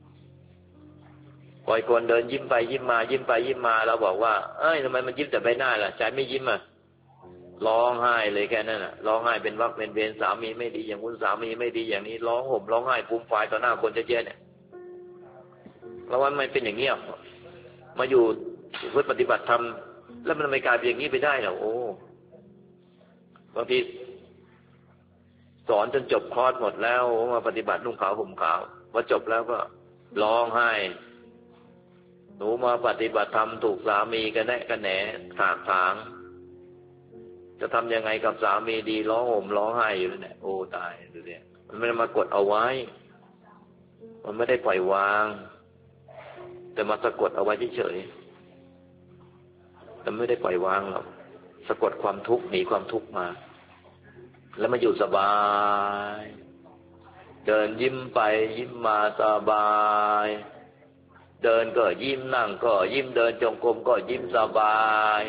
ปล่อยคนเดินยิ้มไปยิ้มมายิ้มไปยิ้มมาเราบอกว่าเอ้ยทำไมมันยิ้มแต่ใบหน้าล่ะใจไม่ยิ้มร้องไห้เลยแค่นั้นร้องไห้เป็นวรรคเป็นเวรสามีไม่ดีอย่างนู้นสามีไม่ดีอย่างนี้ร้องห่มร้องไห้ฟูมฟายต่อหน้าคนเยอะๆเนี่ยแล้วว่ามันเป็นอย่างเงี้ยมาอยู่เพื่อปฏิบัติธรรมแล้วมันไม่กลายเป็นอย่างนี้ไปได้หรอโอ้บางทีสอนจนจบคอร์สหมดแล้วมาปฏิบัตินุ่งขาวห่มขาวพอจบแล้วก็ร้องไห้หนูมาปฏิบัติธรรมถูกสามีกันแนะกันแหนถากถางจะทำยังไงกับสามีดีร้องห่มร้องไห้อยู่นั่นแหละโอ้ตายดูเนี่ยมันไม่ได้มากดเอาไว้มันไม่ได้ปล่อยวางแต่มาสะกดเอาไว้เฉยๆแต่ไม่ได้ปล่อยวางหรอกสะกดความทุกข์หนีความทุกข์มาแล้วมาอยู่สบายเดินยิ้มไปยิ้มมาสบายเดินก็ยิ้มนั่งก็ยิ้มเดินจงกรมก็ยิ้มสบาย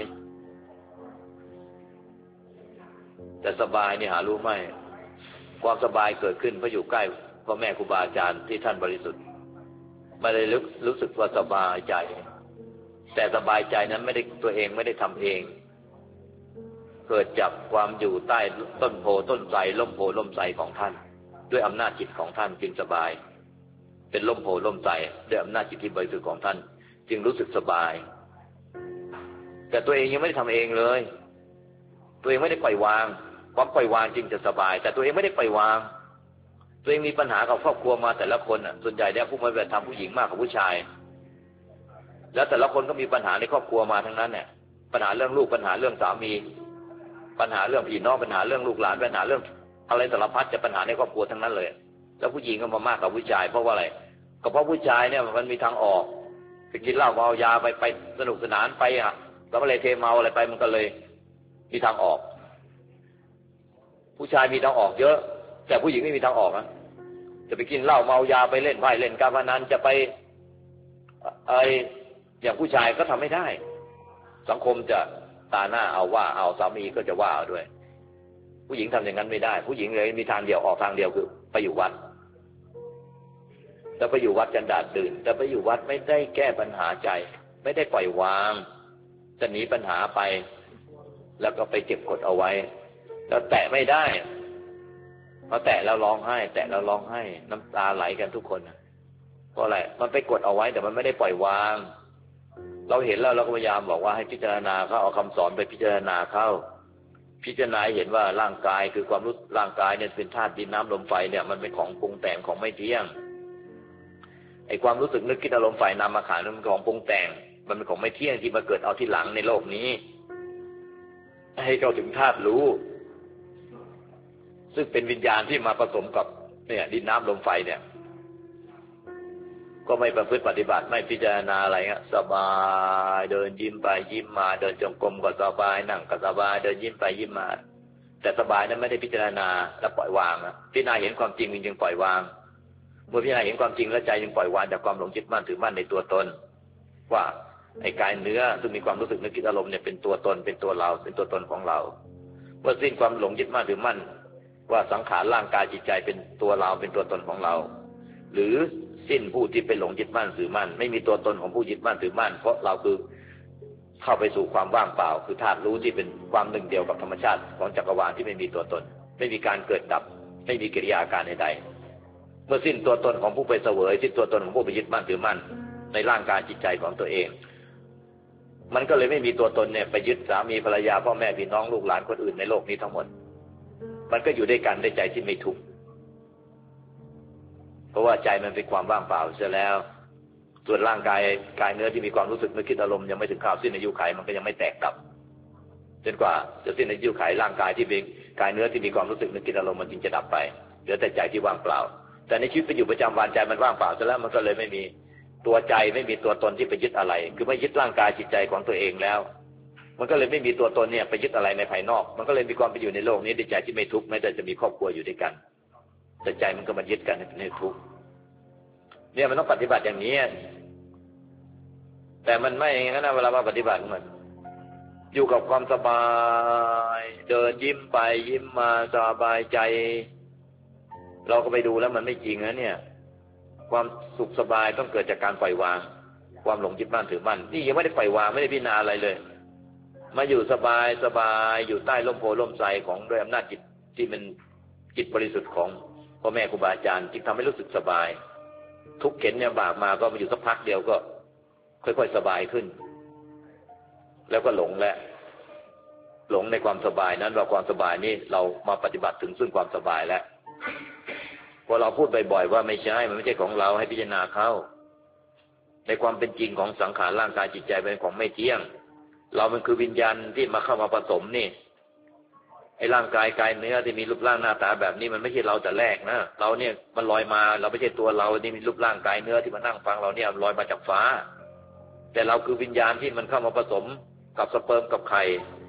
แต่สบายนี่หารู้ไหมความสบายเกิดขึ้นเพราะอยู่ใกล้พ่อแม่ครูบาอาจารย์ที่ท่านบริสุทธิ์ไม่ได้รู้สึกว่าสบายใจแต่สบายใจนั้นไม่ได้ตัวเองไม่ได้ทำเองเกิดจากความอยู่ใต้ต้นโพต้นไทรร่มโพร่มไทรของท่านด้วยอำนาจจิตของท่านจึงสบายเป็นร่มโพร่มไทรด้วยอำนาจจิตที่บริสุทธิ์ของท่านจึงรู้สึกสบายแต่ตัวเองยังไม่ได้ทำเองเลยตัวเองไม่ได้ปล่อยวางความปล่อยวางจึงจะสบายแต่ตัวเองไม่ได้ปล่อยวางตัวเองมีปัญหากับครอบครัวมาแต่ละคนส่วนใหญ่เนี่ยผู้มาเป็นทำผู้หญิงมากกว่าผู้ชายแล้วแต่ละคนก็มีปัญหาในครอบครัวมาทั้งนั้นเนี่ยปัญหาเรื่องลูกปัญหาเรื่องสามีปัญหาเรื่องพี่น้องปัญหาเรื่องลูกหลานปัญหาเรื่องอะไรสารพัดจะปัญหาในครอบครัวทั้งนั้นเลยแล้วผู้หญิงก็มามากกว่าผู้ชายเพราะว่าอะไรก็เพราะผู้ชายเนี่ยมันมีทางออกไปกินเหล้าเมายาไปสนุกสนานไปแล้วอะไรเทเมาอะไรไปมันก็เลยมีทางออกผู้ชายมีทางออกเยอะแต่ผู้หญิงไม่มีทางออกนะจะไปกินเหล้าเมายาไปเล่นไพ่เล่นการพนันจะไปอย่างผู้ชายก็ทำไม่ได้สังคมจะตาหน้าเอาว่าเอาสามีก็จะว่าเอาด้วยผู้หญิงทำอย่างนั้นไม่ได้ผู้หญิงเลยมีทางเดียวออกทางเดียวคือไปอยู่วัดแต่ไปอยู่วัดกันดาดดื่นแต่ไปอยู่วัดไม่ได้แก้ปัญหาใจไม่ได้ปล่อยวางจะหนีปัญหาไปแล้วก็ไปเก็บกดเอาไว้แล้วแตะไม่ได้พอแตะแล้วร้องไห้แตะแล้วร้องไห้น้ำตาไหลกันทุกคนเพราะอะไรมันไปกดเอาไว้แต่มันไม่ได้ปล่อยวางเราเห็นแล้วเราก็พยายามบอกว่าให้พิจารณาเขาเอาคำสอนไปพิจารณาเข้าพิจารณาเห็นว่าร่างกายคือความรู้ร่างกายเนี่ยเป็นธาตุดินน้ำลมไฟเนี่ยมันเป็นของปรุงแต่งของไม่เที่ยงไอ้ความรู้สึกนึกคิดอารมณ์ฝ่ายนามขันธ์มันเป็นของปรุงแต่งมันเป็นของไม่เที่ยงที่มาเกิดเอาที่หลังในโลกนี้ให้เข้าถึงธาตุรู้ซึ่งเป็นวิญญาณที่มาผสมกับเนี่ยดินน้ำลมไฟเนี่ยก็ไม่ประพฤติปฏิบัติไม่พิจารณาอะไรเงี้ยสบายเดินยิ้มไปยิ้มมาเดินจงกรมก็สบายนั่งก็สบายเดินยิ้มไปยิ้มมาแต่สบายนั้นไม่ได้พิจารณาและปล่อยวางพิจารณาเห็นความจริงจึงปล่อยวางเมื่อพิจารณาเห็นความจริงแล้วใจจึงปล่อยวางจากความหลงยึดมั่นถือมั่นในตัวตนว่าไอ้กายเนื้อซึ่งมีความรู้สึกนึกคิดอารมณ์เนี่ยเป็นตัวตนเป็นตัวเราเป็นตัวตนของเราเมื่อสิ้นความหลงยึดมั่นถือมั่นว่าสังขารร่างกายจิตใจเป็นตัวเราเป็นตัวตนของเราหรือสิ้นผู้ที่ไปหลงยึดมั่นถือมั่นไม่มีตัวตนของผู้ยึดมั่นถือมั่นเพราะเราคือเข้าไปสู่ความว่างเปล่าคือธาตุรู้ที่เป็นความหนึ่งเดียวกับธรรมชาติของจักรวาลที่ไม่มีตัวตนไม่มีการเกิดดับไม่มีกิริยาการใดๆเมื่อสิ้นตัวตนของผู้ไปเสวยสิ้นตัวตนของผู้ไปยึดมั่นถือมั่นในร่างกายจิตใจของตัวเองมันก็เลยไม่มีตัวตนเนี่ยไปยึดสามีภรรยาพ่อแม่พี่น้องลูกหลานคนอื่นในโลกนี้ทั้งหมดมันก็อยู่ด้วยกันด้วยใจที่ไม่ทุกข์เพราะว่าใจมันเป็นความว่างเปล่าเสียแล้วส่วนร่างกายเนื้อที่มีความรู้สึกนึกคิดอารมณ์ยังไม่ถึงข่าวสิ้นอายุขัยมันก็ยังไม่แตกดับจนกว่าจะสิ้นอายุขัยร่างกายที่เป็นกายเนื้อที่มีความรู้สึกนึกคิดอารมณ์มันจึงจะดับไปเหลือแต่ใจที่ว่างเปล่าแต่ในชีวิตเป็นอยู่ประจำวันใจมันว่างเปล่าเสียแล้วมันก็เลยไม่มีตัวใจไม่มีตัวตนที่ไปยึดอะไรคือไม่ยึดร่างกายจิตใจของตัวเองแล้วมันก็เลยไม่มีตัวตนเนี่ยไปยึดอะไรในภายนอกมันก็เลยมีความเป็นอยู่ในโลกนี้ด้วยใจที่ไม่ทุกข์แม้แต่จะมีครอบครัวอยู่ด้วยกันแต่ใจมันก็มายึดกันในทุกข์เนี่ยมันต้องปฏิบัติอย่างนี้แต่มันไม่งั้นนะเวลามาปฏิบัติมันอยู่กับความสบายเดินยิ้มไปยิ้มมาสบายใจเราก็ไปดูแล้วมันไม่จริงนะเนี่ยความสุขสบายต้องเกิดจากการปล่อยวางความหลงยึดมั่นถือมั่นนี่ยังไม่ได้ปล่อยวางไม่ได้พิจารณาอะไรเลยมาอยู่สบายอยู่ใต้ร่มโพร่มไทรของด้วยอำนาจจิตที่มันจิตบริสุทธิ์ของพ่อแม่ครูบาอาจารย์จึงทำให้รู้สึกสบายทุกเข็นเนี่ยบากมาก็มาอยู่สักพักเดียวก็ค่อยๆสบายขึ้นแล้วก็หลงในความสบายนั้นว่าความสบายนี้เรามาปฏิบัติถึงซึ่งความสบายแล้วพอเราพูดบ่อยๆว่าไม่ใช่มันไม่ใช่ของเราให้พิจารณาเข้าในความเป็นจริงของสังขารร่างกายจิตใจเป็นของไม่เที่ยงเรามันคือวิญญาณที่มาเข้ามาผสมนี่ไอ้ร่างกายเนื้อที่มีรูปร่างหน้าตาแบบนี้มันไม่ใช่เราแต่แรกนะเราเนี่ยมันลอยมาเราไม่ใช่ตัวเรานี่มีรูปร่างกายเนื้อที่มานั่งฟังเราเนี่ยลอยมาจากฟ้าแต่เราคือวิญญาณที่มันเข้ามาผสมกับสเปิร์มกับไข่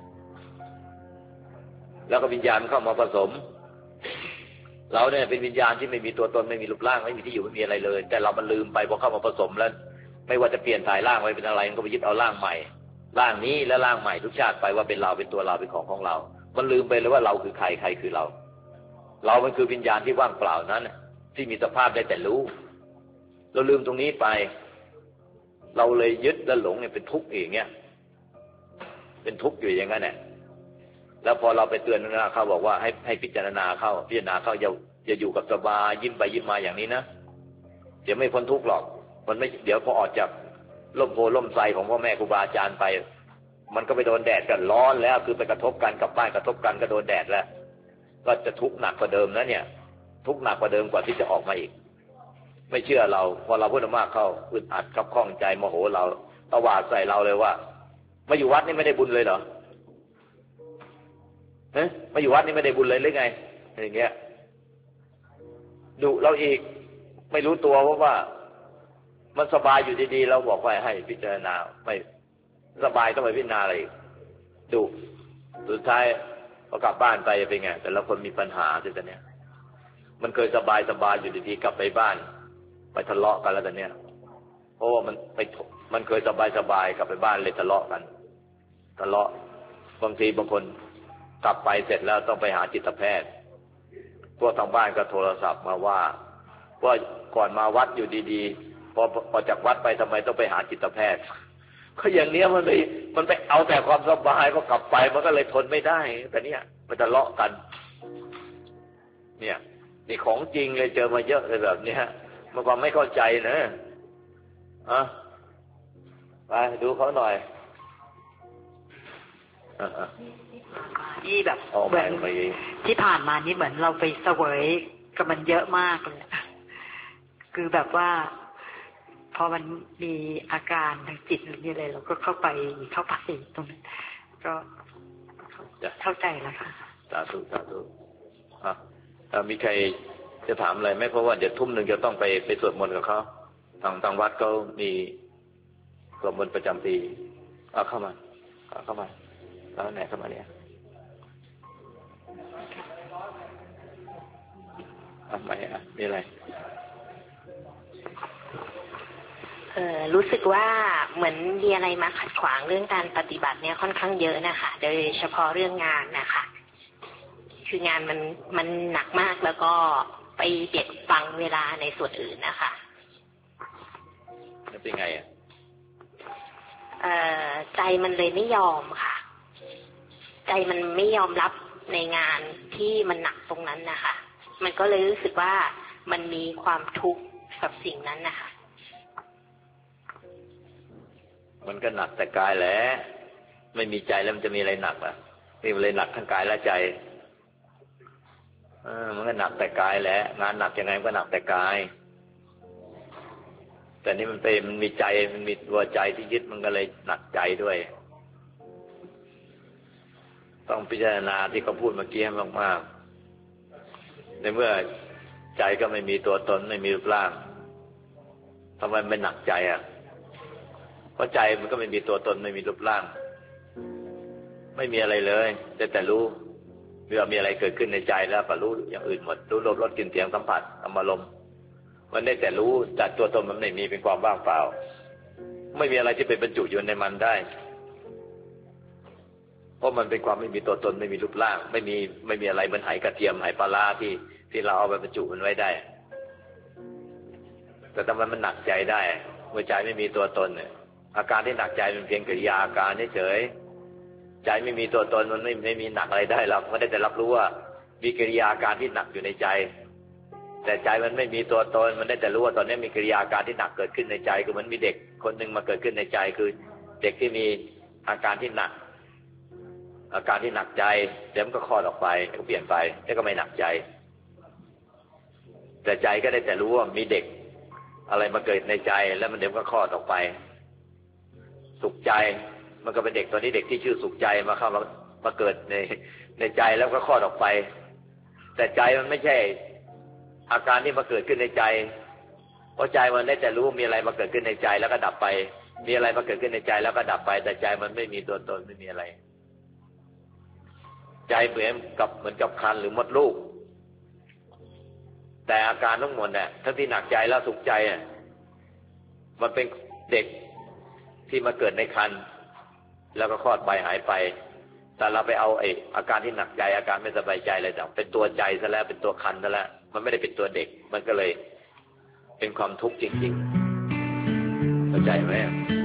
แล้วก็วิญญาณเข้ามาผสมเราเนี่ยเป็นวิญญาณที่ไม่มีตัวตนไม่มีรูปร่างไม่มีที่อยู่ไม่มีอะไรเลยแต่เรามันลืมไปพอเข้ามาผสมแล้วไม่ว่าจะเปลี่ยนถ่ายร่างไปเป็นอะไรมันก็ไปยึดเอาร่างใหม่ร่างนี้และร่างใหม่ทุกชาติไปว่าเป็นเราเป็นตัวเราเป็นของเรามันลืมไปเลยว่าเราคือใครใครคือเรามันคือวิญญาณที่ว่างเปล่านั้นที่มีสภาพได้แต่รู้เราลืมตรงนี้ไปเราเลยยึดและหลงเนี่ยเป็นทุกข์อย่างเงี้ยเป็นทุกข์อยู่อย่างนั้นแหละแล้วพอเราไปเตือนนะเขาบอกว่าให้พิจารณาเข้าอย่าอยู่กับสบายยิ้มไปยิ้มมาอย่างนี้นะเดี๋ยวไม่พ้นทุกข์หรอกมันไม่เดี๋ยวพอออกจากร่มโพล่มไทรของพ่อแม่ครูบาอาจารย์ไปมันก็ไปโดนแดดกันร้อนแล้วคือไปกระทบกันกับบ้านกระทบกันก็โดนแดดแล้วก็จะทุกข์หนักกว่าเดิมนะเนี่ยทุกข์หนักกว่าเดิมกว่าที่จะออกมาอีกไม่เชื่อเราพอเราพูดมากเข้าอึดอัดขับข้องใจโมโหเราตวาดใส่เราเลยว่ามาอยู่วัดนี่ไม่ได้บุญเลยเหรอมาอยู่วัดนี่ไม่ได้บุญเลยหรือไงอย่างเงี้ยดุเราอีกไม่รู้ตัวว่ามันสบายอยู่ดีๆเราบอกว่าให้พิจารณาไม่สบายต้องไปพิจารณาอะไรดุสุดท้ายพอกลับบ้านไปเป็นไงแต่ละคนมีปัญหาที่ตอนเนี้ยมันเคยสบายอยู่ดีๆกลับไปบ้านไปทะเลาะกันแล้วตอนเนี้ยเพราะว่ามันเคยสบายกลับไปบ้านเลยทะเลาะกันทะเลาะบางทีบางคนกลับไปเสร็จแล้วต้องไปหาจิตแพทย์พวกทางบ้านก็โทรศัพท์มาว่าก่อนมาวัดอยู่ดีๆพอจากวัดไปทำไมต้องไปหาจิตแพทย์ก็อย่างเนี้ยมันไปเอาแต่ความสบายก็กลับไปมันก็เลยทนไม่ได้แต่เนี้ยมันทะเลาะกันเนี่ยนี่ของจริงเลยเจอมาเยอะเลยแบบเนี้ยมันความไม่เข้าใจนะไปดูเขาหน่อยที่แบบเหมือนที่ผ่านมานี่เหมือนเราไปเสวยกับมันเยอะมากเลยคือแบบว่าพอมันมีอาการทางจิตหรืออะไรเราก็เข้าไปตรงนั้นก็เข้าใจแล้วค่ะสาธุมีใครจะถามอะไรไหมเพราะว่าเดี๋ยวทุ่มหนึ่งจะต้องไปสวดมนต์กับเขาทางวัดเขามีสวดมนต์ประจำปีเข้ามาแล้วไหนเข้ามาเนี่ยไม่มีอะไรรู้สึกว่าเหมือนมีอะไรมาขัดขวางเรื่องการปฏิบัติเนี่ยค่อนข้างเยอะนะคะโดยเฉพาะเรื่องงานนะคะคืองานมันหนักมากแล้วก็ไปเบียดบังเวลาในส่วนอื่นนะคะเป็นไงใจมันเลยไม่ยอมค่ะใจมันไม่ยอมรับในงานที่มันหนักตรงนั้นนะคะมันก็เลยรู้สึกว่ามันมีความทุกข์กับสิ่งนั้นนะคะมันก็หนักแต่กายแหละไม่มีใจแล้วมันจะมีอะไรหนักล่ะนี่มันเลยหนักทั้งกายและใจมันก็หนักแต่กายแหละงานหนักยังไงมันก็หนักแต่กายแต่นี่มันมีใจมันมีตัวใจที่ยึดมันก็เลยหนักใจด้วยต้องพิจารณาที่เขาพูดเมื่อกี้ให้มากๆในเมื่อใจก็ไม่มีตัวตนไม่มีรูปร่างทำไมไม่หนักใจเพราะใจมันก็ไม่มีตัวตนไม่มีรูปร่างไม่มีอะไรเลยแต่รู้เมื่อมีอะไรเกิดขึ้นในใจแล้วก็รู้อย่างอื่นหมดรู้รสกลิ่นเสียงสัมผัสอารมณ์มันได้แต่รู้แต่ตัวตนมันไม่มีเป็นความว่างเปล่าไม่มีอะไรที่เป็นบรรจุอยู่ในมันได้เพราะมันเป็นความไม่มีตัวตนไม่มีรูปร่างไม่มีอะไรเหมือนไหกระเทียมไหปลาร้าที่เราเอาไปบรรจุมันไว้ได้แต่ทำไมมันหนักใจได้เมื่อใจไม่มีตัวตนเนี่ยอาการที่หนักใจมันเพียงกิริยาอาการเฉยใจไม่มีตัวตนมันไม่มีหนักอะไรได้หรอกมันได้แต่รับรู้ว่ามีกิริยาอาการที่หนักอยู่ในใจแต่ใจมันไม่มีตัวตนมันได้แต่รู้ว่าตอนนี้มีกิริยาอาการที่หนักเกิดขึ้นในใจคือมันมีเด็กคนหนึ่งมาเกิดขึ้นในใจคือเด็กที่มีอาการที่หนักอาการที่หนักใจเดี๋ยวมันก็คลอดออกไปก็เปลี่ยนไปแล้วก็ไม่หนักใจแต่ใจก็ได้แต่รู้ว่ามีเด็กอะไรมาเกิดในใจแล้วมันเดี๋ยวก็คลอดออกไปสุขใจมันก็เป็นเด็กตอนนี้เด็กที่ชื่อสุขใจมาเกิดในใจแล้วก็คลอดออกไปแต่ใจมันไม่ใช่อาการที่มาเกิดขึ้นในใจเพราะใจมันได้แต่รู้มีอะไรมาเกิดขึ้นในใจแล้วก็ดับไปมีอะไรมาเกิดขึ้นในใจแล้วก็ดับไปแต่ใจมันไม่มีตัวตนไม่มีอะไรใจเหมือนกับครรภ์หรือมดลูกแต่อาการทั้งหมดเนี่ยทั้งที่หนักใจแล้วสุขใจมันเป็นเด็กที่มาเกิดในครรภ์แล้วก็คลอดไปหายไปแต่เราไปเอาอาการที่หนักใจอาการไม่สบายใจอะไรต่างเป็นตัวใจซะแล้วเป็นตัวครรภ์ซะแล้วมันไม่ได้เป็นตัวเด็กมันก็เลยเป็นความทุกข์จริงๆเข้าใจไหม